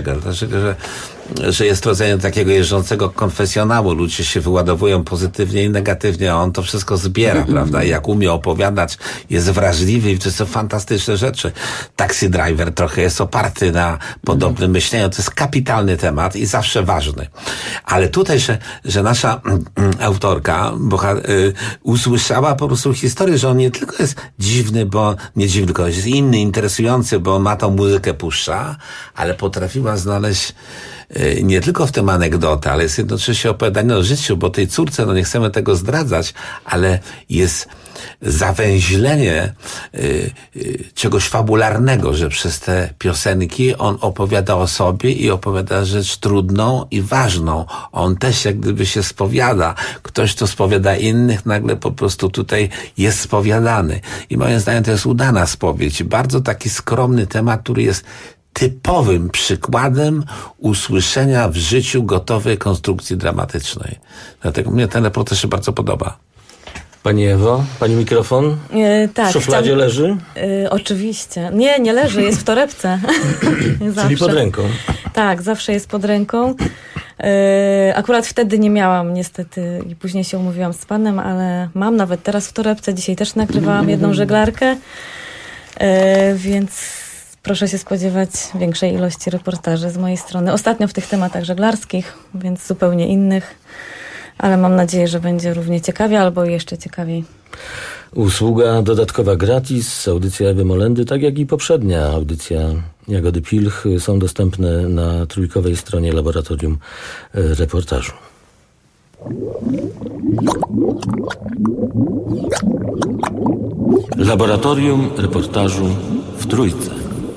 że jest rodzajem takiego jeżdżącego konfesjonału. Ludzie się wyładowują pozytywnie i negatywnie, a on to wszystko zbiera, prawda? I jak umie opowiadać, jest wrażliwy i to są fantastyczne rzeczy. Taxi Driver trochę jest oparty na podobnym myśleniu. To jest kapitalny temat i zawsze ważny. Ale tutaj, że nasza autorka usłyszała po prostu historię, że on nie tylko jest dziwny, tylko jest inny, interesujący, bo on ma tą muzykę puszcza, ale potrafiła znaleźć nie tylko w tym anegdotę, ale jest jednocześnie opowiadanie o życiu, bo tej córce, nie chcemy tego zdradzać, ale jest zawęźlenie czegoś fabularnego, że przez te piosenki on opowiada o sobie i opowiada rzecz trudną i ważną. On też jak gdyby się spowiada. Ktoś, kto spowiada innych, nagle po prostu tutaj jest spowiadany. I moim zdaniem to jest udana spowiedź. Bardzo taki skromny temat, który jest typowym przykładem usłyszenia w życiu gotowej konstrukcji dramatycznej. Dlatego mnie ten reportaż się bardzo podoba. Pani Ewo, pani mikrofon tak, w szufladzie leży? Oczywiście. Nie leży, jest w torebce. Czyli pod ręką. Tak, zawsze jest pod ręką. Akurat wtedy nie miałam niestety i później się umówiłam z panem, ale mam nawet teraz w torebce. Dzisiaj też nagrywałam jedną żeglarkę, więc proszę się spodziewać większej ilości reportaży z mojej strony. Ostatnio w tych tematach żeglarskich, więc zupełnie innych. Ale mam nadzieję, że będzie równie ciekawie albo jeszcze ciekawiej. Usługa dodatkowa gratis, audycja Ewy Molendy, tak jak i poprzednia audycja Jagody Pilch są dostępne na trójkowej stronie Laboratorium Reportażu. Laboratorium Reportażu w Trójce.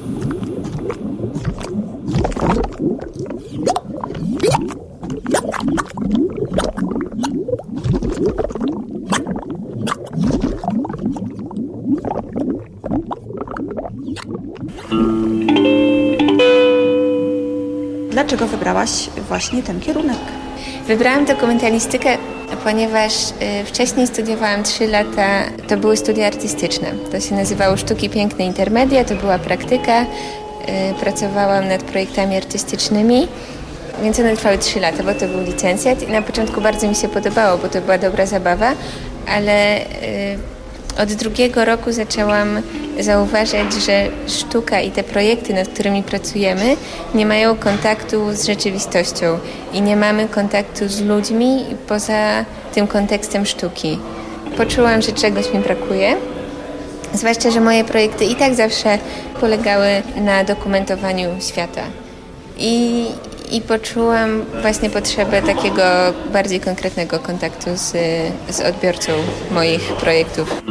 Dlaczego wybrałaś właśnie ten kierunek? Wybrałam dokumentalistykę, ponieważ wcześniej studiowałam 3 lata, to były studia artystyczne. To się nazywało Sztuki Piękne Intermedia, to była praktyka. Pracowałam nad projektami artystycznymi, więc one trwały 3 lata, bo to był licencjat i na początku bardzo mi się podobało, bo to była dobra zabawa, ale od 2 roku zaczęłam zauważać, że sztuka i te projekty, nad którymi pracujemy, nie mają kontaktu z rzeczywistością i nie mamy kontaktu z ludźmi poza tym kontekstem sztuki. Poczułam, że czegoś mi brakuje, zwłaszcza, że moje projekty i tak zawsze polegały na dokumentowaniu świata. I poczułam właśnie potrzebę takiego bardziej konkretnego kontaktu z odbiorcą moich projektów.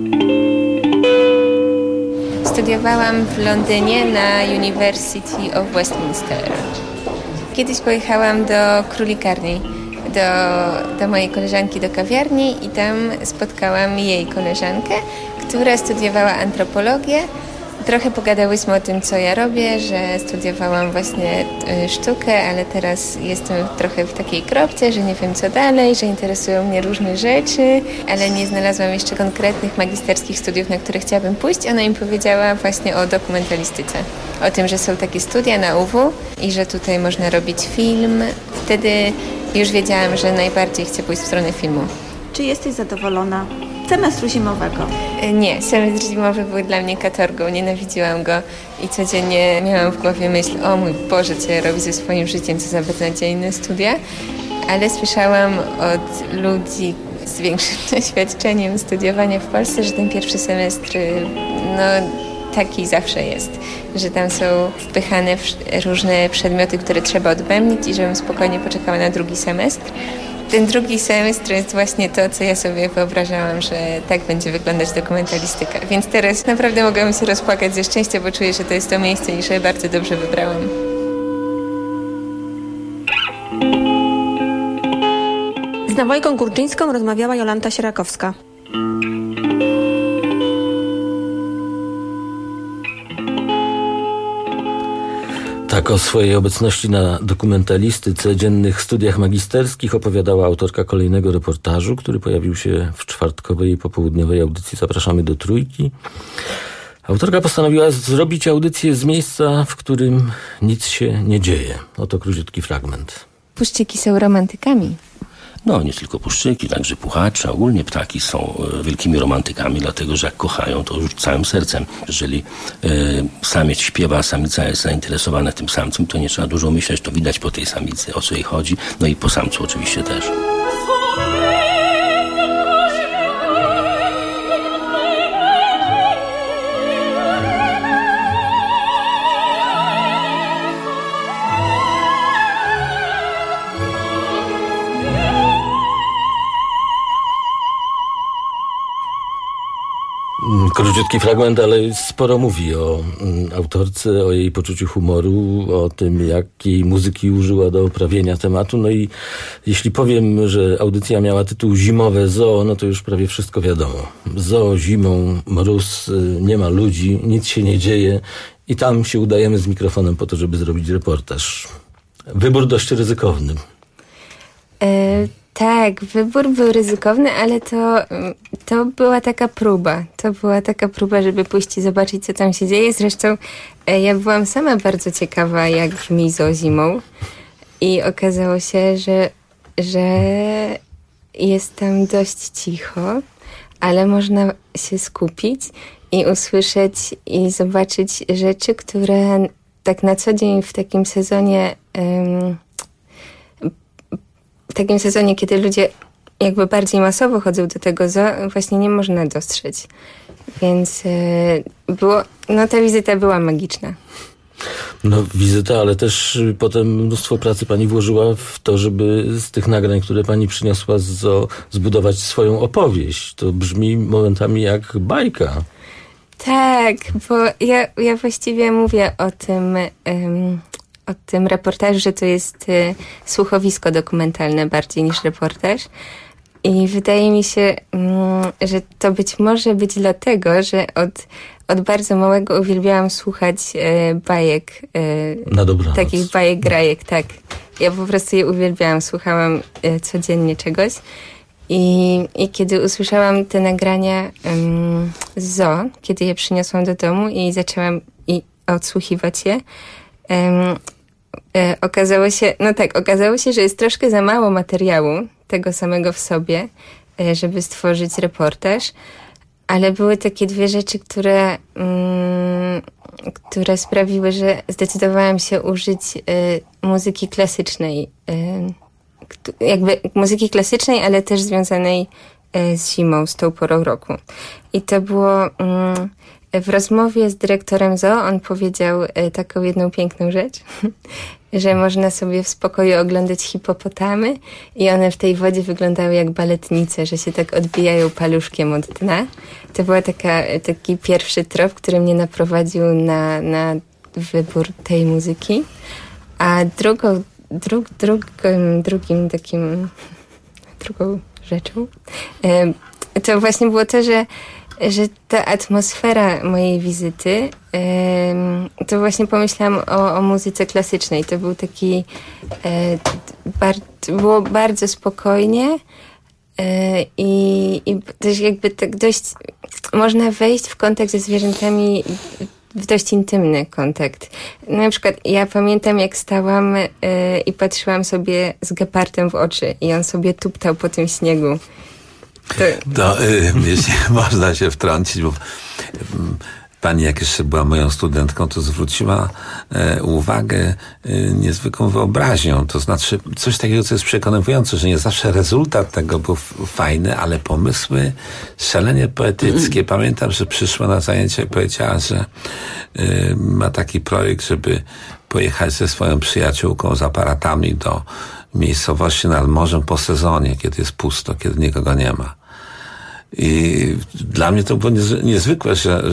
Studiowałam w Londynie na University of Westminster. Kiedyś pojechałam do królikarni, do mojej koleżanki do kawiarni i tam spotkałam jej koleżankę, która studiowała antropologię. Trochę pogadałyśmy o tym, co ja robię, że studiowałam właśnie sztukę, ale teraz jestem trochę w takiej kropce, że nie wiem co dalej, że interesują mnie różne rzeczy, ale nie znalazłam jeszcze konkretnych magisterskich studiów, na które chciałabym pójść. Ona mi powiedziała właśnie o dokumentalistyce, o tym, że są takie studia na UW i że tutaj można robić film. Wtedy już wiedziałam, że najbardziej chcę pójść w stronę filmu. Czy jesteś zadowolona z semestru zimowego? Nie, semestr zimowy był dla mnie katorgą, nienawidziłam go i codziennie miałam w głowie myśl, o mój Boże, co ja robię ze swoim życiem, co za beznadziejne studia, ale słyszałam od ludzi z większym doświadczeniem studiowania w Polsce, że ten pierwszy semestr, taki zawsze jest, że tam są wpychane różne przedmioty, które trzeba odbębnić i żebym spokojnie poczekała na drugi semestr. ten drugi semestr jest właśnie to, co ja sobie wyobrażałam, że tak będzie wyglądać dokumentalistyka. Więc teraz naprawdę mogłam się rozpłakać ze szczęścia, bo czuję, że to jest to miejsce i że bardzo dobrze wybrałam. Z Nawojką Kurczyńską rozmawiała Jolanta Sierakowska. Tak o swojej obecności na dokumentalistyce, dziennych studiach magisterskich opowiadała autorka kolejnego reportażu, który pojawił się w czwartkowej i popołudniowej audycji Zapraszamy do Trójki. Autorka postanowiła zrobić audycję z miejsca, w którym nic się nie dzieje. Oto króciutki fragment. Puszczyki są romantykami. No, nie tylko puszczyki, także puchacze, ogólnie ptaki są wielkimi romantykami, dlatego że jak kochają, to już całym sercem. Jeżeli samiec śpiewa, a samica jest zainteresowana tym samcem, to nie trzeba dużo myśleć, to widać po tej samicy, o co jej chodzi, no i po samcu oczywiście też. Króciutki fragment, ale sporo mówi o autorce, o jej poczuciu humoru, o tym, jakiej muzyki użyła do oprawienia tematu. No i jeśli powiem, że audycja miała tytuł Zimowe Zoo, no to już prawie wszystko wiadomo. Zoo, zimą, mróz, nie ma ludzi, nic się nie dzieje i tam się udajemy z mikrofonem po to, żeby zrobić reportaż. Wybór dość ryzykowny. Tak, wybór był ryzykowny, ale to była taka próba. To była taka próba, żeby pójść i zobaczyć, co tam się dzieje. Zresztą ja byłam sama bardzo ciekawa, jak brzmi zoo zimą. I okazało się, że jest tam dość cicho, ale można się skupić i usłyszeć i zobaczyć rzeczy, które tak na co dzień w takim sezonie... W takim sezonie, kiedy ludzie jakby bardziej masowo chodzą do tego zoo, właśnie nie można dostrzec. Więc ta wizyta była magiczna. No wizyta, ale też potem mnóstwo pracy pani włożyła w to, żeby z tych nagrań, które pani przyniosła z zoo, zbudować swoją opowieść. To brzmi momentami jak bajka. Tak, bo ja właściwie mówię o tym reportażu, że to jest słuchowisko dokumentalne bardziej niż reportaż. I wydaje mi się, że to być dlatego, że od bardzo małego uwielbiałam słuchać bajek. Na dobranoc. Takich bajek, grajek, tak. Ja po prostu je uwielbiałam, słuchałam codziennie czegoś. I kiedy usłyszałam te nagrania z zoo, kiedy je przyniosłam do domu i zaczęłam odsłuchiwać je, okazało się, że jest troszkę za mało materiału tego samego w sobie, żeby stworzyć reportaż, ale były takie dwie rzeczy, które sprawiły, że zdecydowałam się użyć muzyki klasycznej, jakby muzyki klasycznej, ale też związanej z zimą, z tą porą roku. I to było... W rozmowie z dyrektorem zoo on powiedział taką jedną piękną rzecz, że można sobie w spokoju oglądać hipopotamy i one w tej wodzie wyglądały jak baletnice, że się tak odbijają paluszkiem od dna. To była taki pierwszy trop, który mnie naprowadził na wybór tej muzyki. A drugą rzeczą to właśnie było to, że ta atmosfera mojej wizyty, to właśnie pomyślałam o muzyce klasycznej. To był taki, było bardzo spokojnie i też jakby tak dość, można wejść w kontakt ze zwierzętami, w dość intymny kontakt. Na przykład ja pamiętam, jak stałam i patrzyłam sobie z gepardem w oczy i on sobie tuptał po tym śniegu. Jeśli można się wtrącić, bo pani, jak jeszcze była moją studentką, to zwróciła uwagę niezwykłą wyobraźnią. To znaczy coś takiego, co jest przekonujące, że nie zawsze rezultat tego był fajny, ale pomysły szalenie poetyckie. Pamiętam, że przyszła na zajęcia i powiedziała, że ma taki projekt, żeby pojechać ze swoją przyjaciółką z aparatami do miejscowości nad morzem po sezonie, kiedy jest pusto, kiedy nikogo nie ma. I dla mnie to było niezwykłe,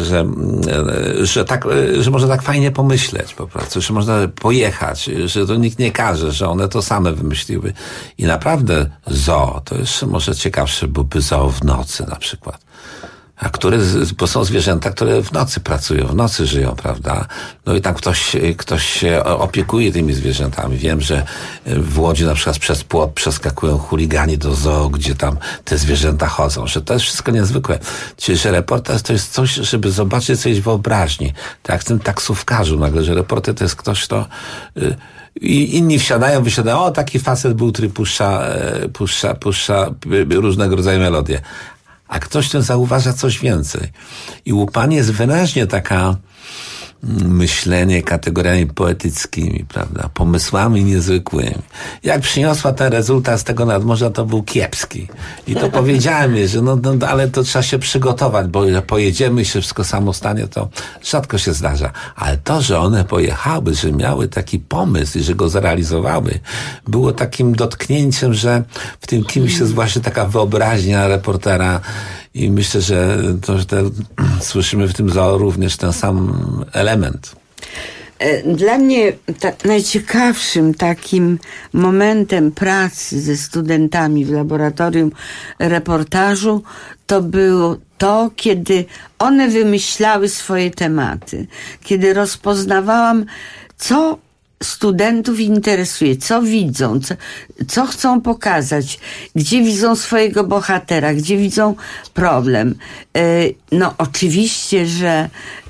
że można tak fajnie pomyśleć po prostu, że można pojechać, że to nikt nie każe, że one to same wymyśliły. I naprawdę zoo, to jeszcze może ciekawsze byłby zoo w nocy na przykład. Bo są zwierzęta, które w nocy pracują, w nocy żyją, prawda? No i tam ktoś się opiekuje tymi zwierzętami. Wiem, że w Łodzi na przykład przez płot przeskakują chuligani do zoo, gdzie tam te zwierzęta chodzą, że to jest wszystko niezwykłe. Czyli, że reportaż to jest coś, żeby zobaczyć coś wyobraźni. Tak jak w tym taksówkarzu nagle, że reporter to jest ktoś, kto... I inni wysiadają, o, taki facet był, który puszcza różnego rodzaju melodie. A ktoś ten zauważa coś więcej. I u pani jest wyraźnie taka myślenie kategoriami poetyckimi, prawda? Pomysłami niezwykłymi. Jak przyniosła ten rezultat z tego nadmorza, to był kiepski. I to powiedziałem jej, że ale to trzeba się przygotować, bo jak pojedziemy i się wszystko samo stanie, to rzadko się zdarza. Ale to, że one pojechały, że miały taki pomysł i że go zrealizowały, było takim dotknięciem, że w tym kimś jest właśnie taka wyobraźnia reportera. I myślę, że słyszymy w tym zoo również ten sam element. Dla mnie najciekawszym takim momentem pracy ze studentami w laboratorium reportażu to było to, kiedy one wymyślały swoje tematy. Kiedy rozpoznawałam, co studentów interesuje, co widzą, co chcą pokazać, gdzie widzą swojego bohatera, gdzie widzą problem. No oczywiście, że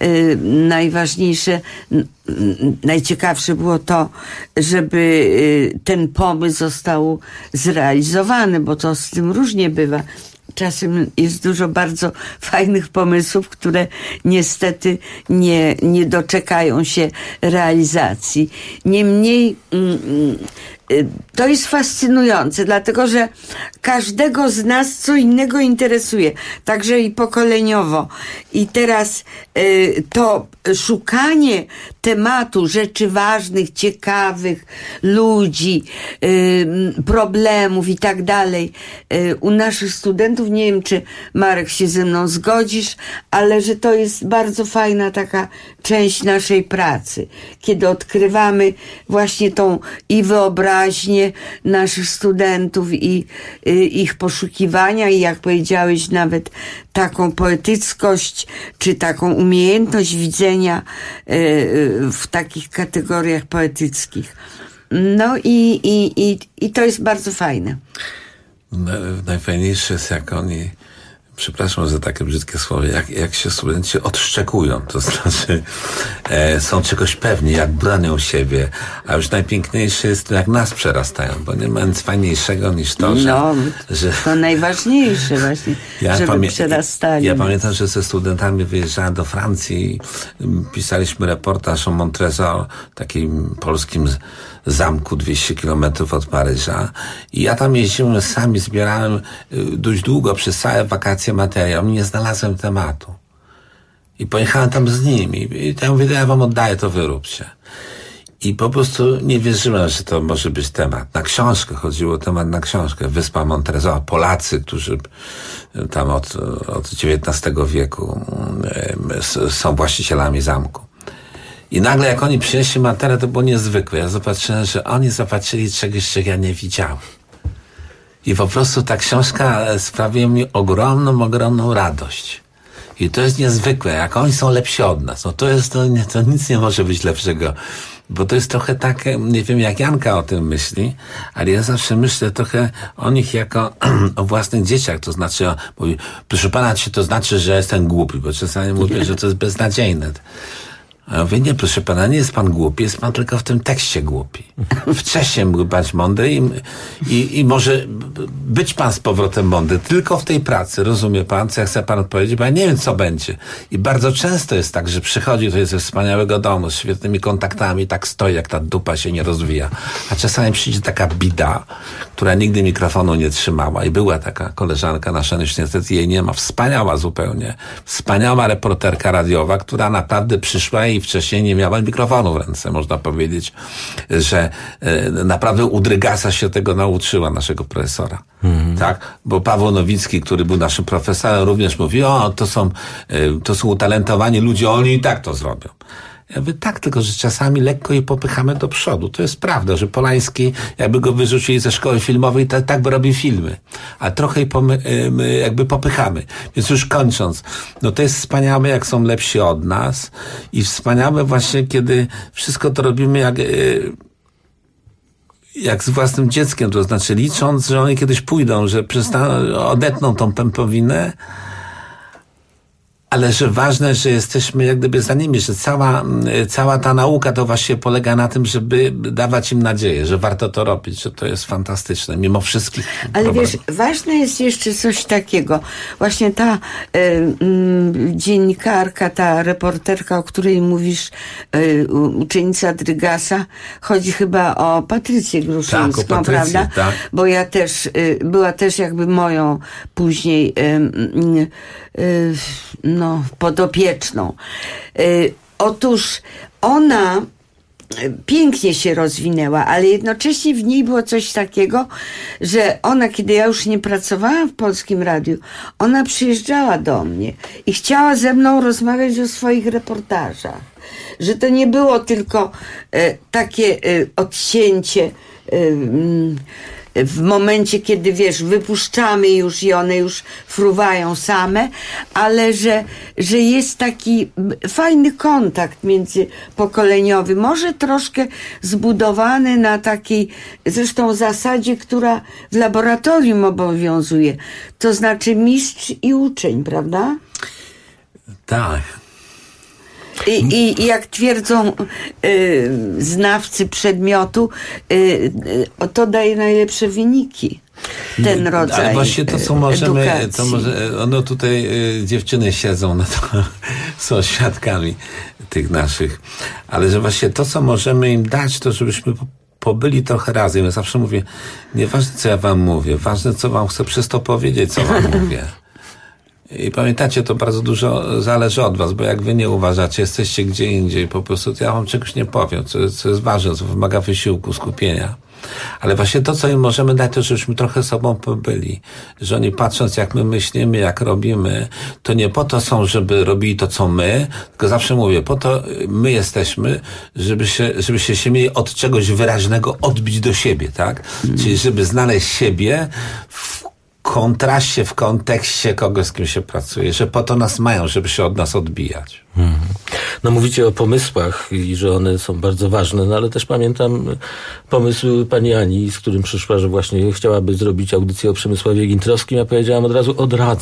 najciekawsze było to, żeby ten pomysł został zrealizowany, bo to z tym różnie bywa. Czasem jest dużo bardzo fajnych pomysłów, które niestety nie doczekają się realizacji. Niemniej to jest fascynujące, dlatego że każdego z nas co innego interesuje, także i pokoleniowo. I teraz to szukanie tematu, rzeczy ważnych, ciekawych, ludzi, problemów i tak dalej u naszych studentów, nie wiem, czy Marek się ze mną zgodzisz, ale że to jest bardzo fajna taka część naszej pracy, kiedy odkrywamy właśnie tą i wyobraźnię naszych studentów i ich poszukiwania i jak powiedziałeś nawet taką poetyckość czy taką umiejętność widzenia w takich kategoriach poetyckich. No i to jest bardzo fajne. Najfajniejsze jest, jak oni, przepraszam za takie brzydkie słowo, jak się studenci odszczekują, to znaczy są czegoś pewni, jak bronią siebie, a już najpiękniejsze jest to, jak nas przerastają, bo nie ma nic fajniejszego niż to, że to najważniejsze właśnie, żeby przerastali. Ja pamiętam, że ze studentami wyjeżdżałem do Francji i pisaliśmy reportaż o Montresor, takim polskim zamku 200 kilometrów od Paryża. I ja tam jeździłem, sami zbierałem dość długo, przez całe wakacje materiał. Nie znalazłem tematu. I pojechałem tam z nimi. I ja mówię, ja wam oddaję, to wyróbcie. I po prostu nie wierzyłem, że to może być temat. Na książkę chodziło, temat na książkę. Wyspa Montresor, Polacy, którzy tam od XIX wieku są właścicielami zamku. I nagle jak oni przynieśli materiał, to było niezwykłe. Ja zobaczyłem, że oni zobaczyli czegoś, czego ja nie widziałem. I po prostu ta książka sprawiła mi ogromną radość. I to jest niezwykłe. Jak oni są lepsi od nas, no to nic nie może być lepszego. Bo to jest trochę tak, nie wiem jak Janka o tym myśli, ale ja zawsze myślę trochę o nich jako o własnych dzieciach. To znaczy, mówi, proszę pana, czy to znaczy, że jestem głupi? Bo czasami mówię, że to jest beznadziejne. A ja mówię, nie, proszę pana, nie jest pan głupi, jest pan tylko w tym tekście głupi. Wcześniej mógł być mądry i może być pan z powrotem mądry, tylko w tej pracy, rozumie pan, co ja chcę panu powiedzieć, bo ja nie wiem, co będzie. I bardzo często jest tak, że przychodzi tutaj ze wspaniałego domu, z świetnymi kontaktami, tak stoi, jak ta dupa się nie rozwija. A czasami przyjdzie taka bida, która nigdy mikrofonu nie trzymała i była taka koleżanka nasza, już niestety jej nie ma, wspaniała zupełnie, wspaniała reporterka radiowa, która naprawdę przyszła i wcześniej nie miała mikrofonu w ręce, można powiedzieć, że naprawdę u Drygasa się tego nauczyła, naszego profesora. Tak? Bo Paweł Nowicki, który był naszym profesorem, również mówi, to są utalentowani ludzie, oni i tak to zrobią. Ja mówię, tak, tylko że czasami lekko je popychamy do przodu. To jest prawda, że Polański, jakby go wyrzucili ze szkoły filmowej, tak by robił filmy. A trochę jakby popychamy. Więc już kończąc, no to jest wspaniałe, jak są lepsi od nas i wspaniałe właśnie, kiedy wszystko to robimy jak z własnym dzieckiem, to znaczy licząc, że oni kiedyś pójdą, że odetną tą pępowinę, ale że ważne, że jesteśmy jak gdyby za nimi, że cała ta nauka to właśnie polega na tym, żeby dawać im nadzieję, że warto to robić, że to jest fantastyczne, mimo wszystkich ale problemów. Wiesz, ważne jest jeszcze coś takiego. Właśnie ta dziennikarka, ta reporterka, o której mówisz, uczennica Drygasa, chodzi chyba o Patrycję Gruszyńską, tak, o Patrycję, prawda? tak. Bo ja też, była też jakby moją później podopieczną. Otóż ona pięknie się rozwinęła, ale jednocześnie w niej było coś takiego, że ona, kiedy ja już nie pracowałam w Polskim Radiu, ona przyjeżdżała do mnie i chciała ze mną rozmawiać o swoich reportażach. Że to nie było tylko takie odcięcie w momencie, kiedy wypuszczamy już i one już fruwają same, ale że jest taki fajny kontakt międzypokoleniowy, może troszkę zbudowany na takiej zresztą zasadzie, która w laboratorium obowiązuje, to znaczy mistrz i uczeń, prawda? Tak. I jak twierdzą znawcy przedmiotu, to daje najlepsze wyniki. Ten rodzaj. Ale właśnie to, co możemy, tutaj dziewczyny siedzą, są świadkami tych naszych, ale że właśnie to, co możemy im dać, to żebyśmy pobyli trochę razem. Ja zawsze mówię, nieważne, co ja wam mówię, ważne, co wam chcę przez to powiedzieć, co wam mówię. I pamiętacie, to bardzo dużo zależy od was, bo jak wy nie uważacie, jesteście gdzie indziej, po prostu to ja wam czegoś nie powiem, co jest ważne, co wymaga wysiłku, skupienia. Ale właśnie to, co im możemy dać, to żebyśmy trochę sobą pobyli. Że oni patrząc, jak my myślimy, jak robimy, to nie po to są, żeby robili to, co my, tylko zawsze mówię, po to my jesteśmy, żebyście się mieli od czegoś wyraźnego odbić do siebie, tak? Czyli żeby znaleźć siebie w kontraście, w kontekście kogoś, z kim się pracuje, że po to nas mają, żeby się od nas odbijać. No mówicie o pomysłach i że one są bardzo ważne, no ale też pamiętam pomysł pani Ani, z którym przyszła, że właśnie chciałaby zrobić audycję o Przemysławie Gintrowskim. Ja powiedziałam od razu,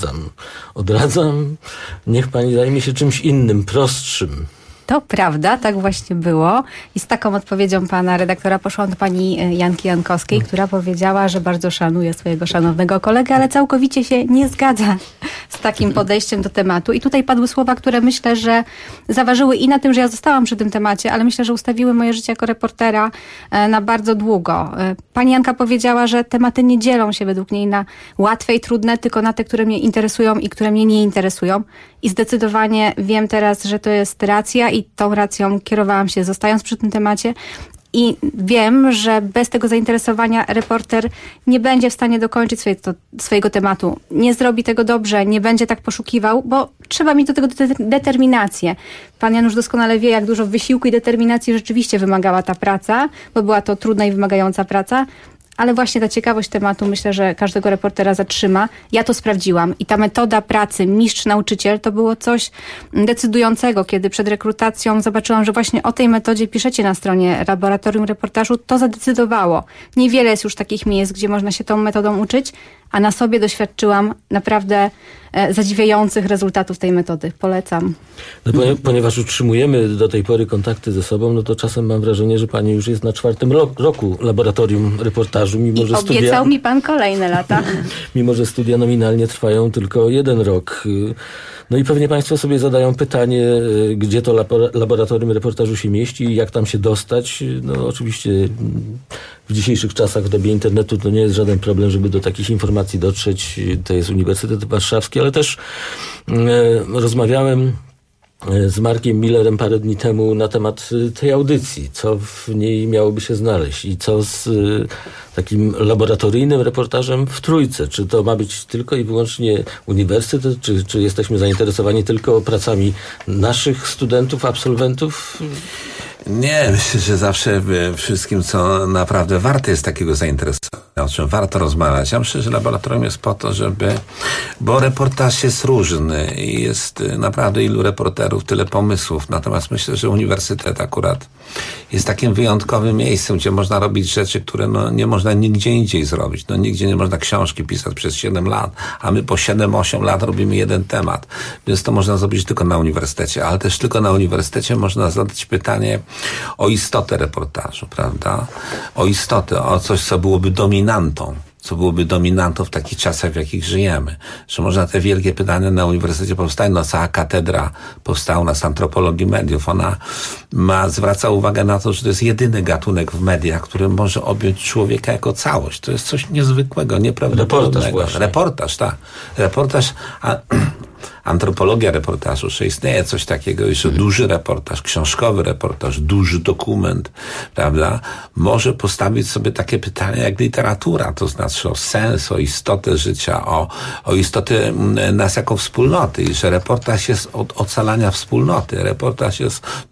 odradzam, niech pani zajmie się czymś innym, prostszym. To prawda, tak właśnie było. I z taką odpowiedzią pana redaktora poszłam do pani Janki Jankowskiej, która powiedziała, że bardzo szanuje swojego szanownego kolegę, ale całkowicie się nie zgadza z takim podejściem do tematu. I tutaj padły słowa, które myślę, że zaważyły i na tym, że ja zostałam przy tym temacie, ale myślę, że ustawiły moje życie jako reportera na bardzo długo. Pani Janka powiedziała, że tematy nie dzielą się według niej na łatwe i trudne, tylko na te, które mnie interesują i które mnie nie interesują. I zdecydowanie wiem teraz, że to jest racja i tą racją kierowałam się, zostając przy tym temacie. I wiem, że bez tego zainteresowania reporter nie będzie w stanie dokończyć swojego tematu. Nie zrobi tego dobrze, nie będzie tak poszukiwał, bo trzeba mieć do tego determinację. Pan Janusz doskonale wie, jak dużo wysiłku i determinacji rzeczywiście wymagała ta praca, bo była to trudna i wymagająca praca. Ale właśnie ta ciekawość tematu myślę, że każdego reportera zatrzyma. Ja to sprawdziłam i ta metoda pracy mistrz-nauczyciel to było coś decydującego. Kiedy przed rekrutacją zobaczyłam, że właśnie o tej metodzie piszecie na stronie Laboratorium Reportażu, to zadecydowało. Niewiele jest już takich miejsc, gdzie można się tą metodą uczyć, a na sobie doświadczyłam naprawdę zadziwiających rezultatów tej metody. Polecam. No, ponieważ utrzymujemy do tej pory kontakty ze sobą, no to czasem mam wrażenie, że pani już jest na 4. roku Laboratorium Reportażu, mimo że obiecał mi pan kolejne lata. Mimo że studia nominalnie trwają tylko 1 rok. No i pewnie państwo sobie zadają pytanie, gdzie to Laboratorium Reportażu się mieści i jak tam się dostać. No oczywiście w dzisiejszych czasach, w dobie internetu, to nie jest żaden problem, żeby do takich informacji dotrzeć. To jest Uniwersytet Warszawski, ale też rozmawiałem z Markiem Millerem parę dni temu na temat tej audycji, co w niej miałoby się znaleźć i co z takim laboratoryjnym reportażem w Trójce. Czy to ma być tylko i wyłącznie uniwersytet, czy jesteśmy zainteresowani tylko pracami naszych studentów, absolwentów? Nie, myślę, że zawsze wszystkim, co naprawdę warte jest takiego zainteresowania, o czym warto rozmawiać. Ja myślę, że laboratorium jest po to, bo reportaż jest różny i jest naprawdę ilu reporterów, tyle pomysłów. Natomiast myślę, że uniwersytet akurat jest takim wyjątkowym miejscem, gdzie można robić rzeczy, które nie można nigdzie indziej zrobić. Nigdzie nie można książki pisać przez 7 lat, a my po 7-8 lat robimy jeden temat. Więc to można zrobić tylko na uniwersytecie, ale też tylko na uniwersytecie można zadać pytanie o istotę reportażu, prawda? O istotę, o coś, co byłoby dominantą w takich czasach, w jakich żyjemy. Że można te wielkie pytania na uniwersytecie powstają, cała katedra powstała u nas antropologii mediów. Ona zwraca uwagę na to, że to jest jedyny gatunek w mediach, który może objąć człowieka jako całość. To jest coś niezwykłego, nieprawdopodobnego. Reportaż, tak. Antropologia reportażu, że istnieje coś takiego, jeszcze duży reportaż, książkowy reportaż, duży dokument, prawda? Może postawić sobie takie pytania jak literatura, to znaczy o sens, o istotę życia, o istotę nas jako wspólnoty i że reportaż jest od ocalania wspólnoty. Reportaż jest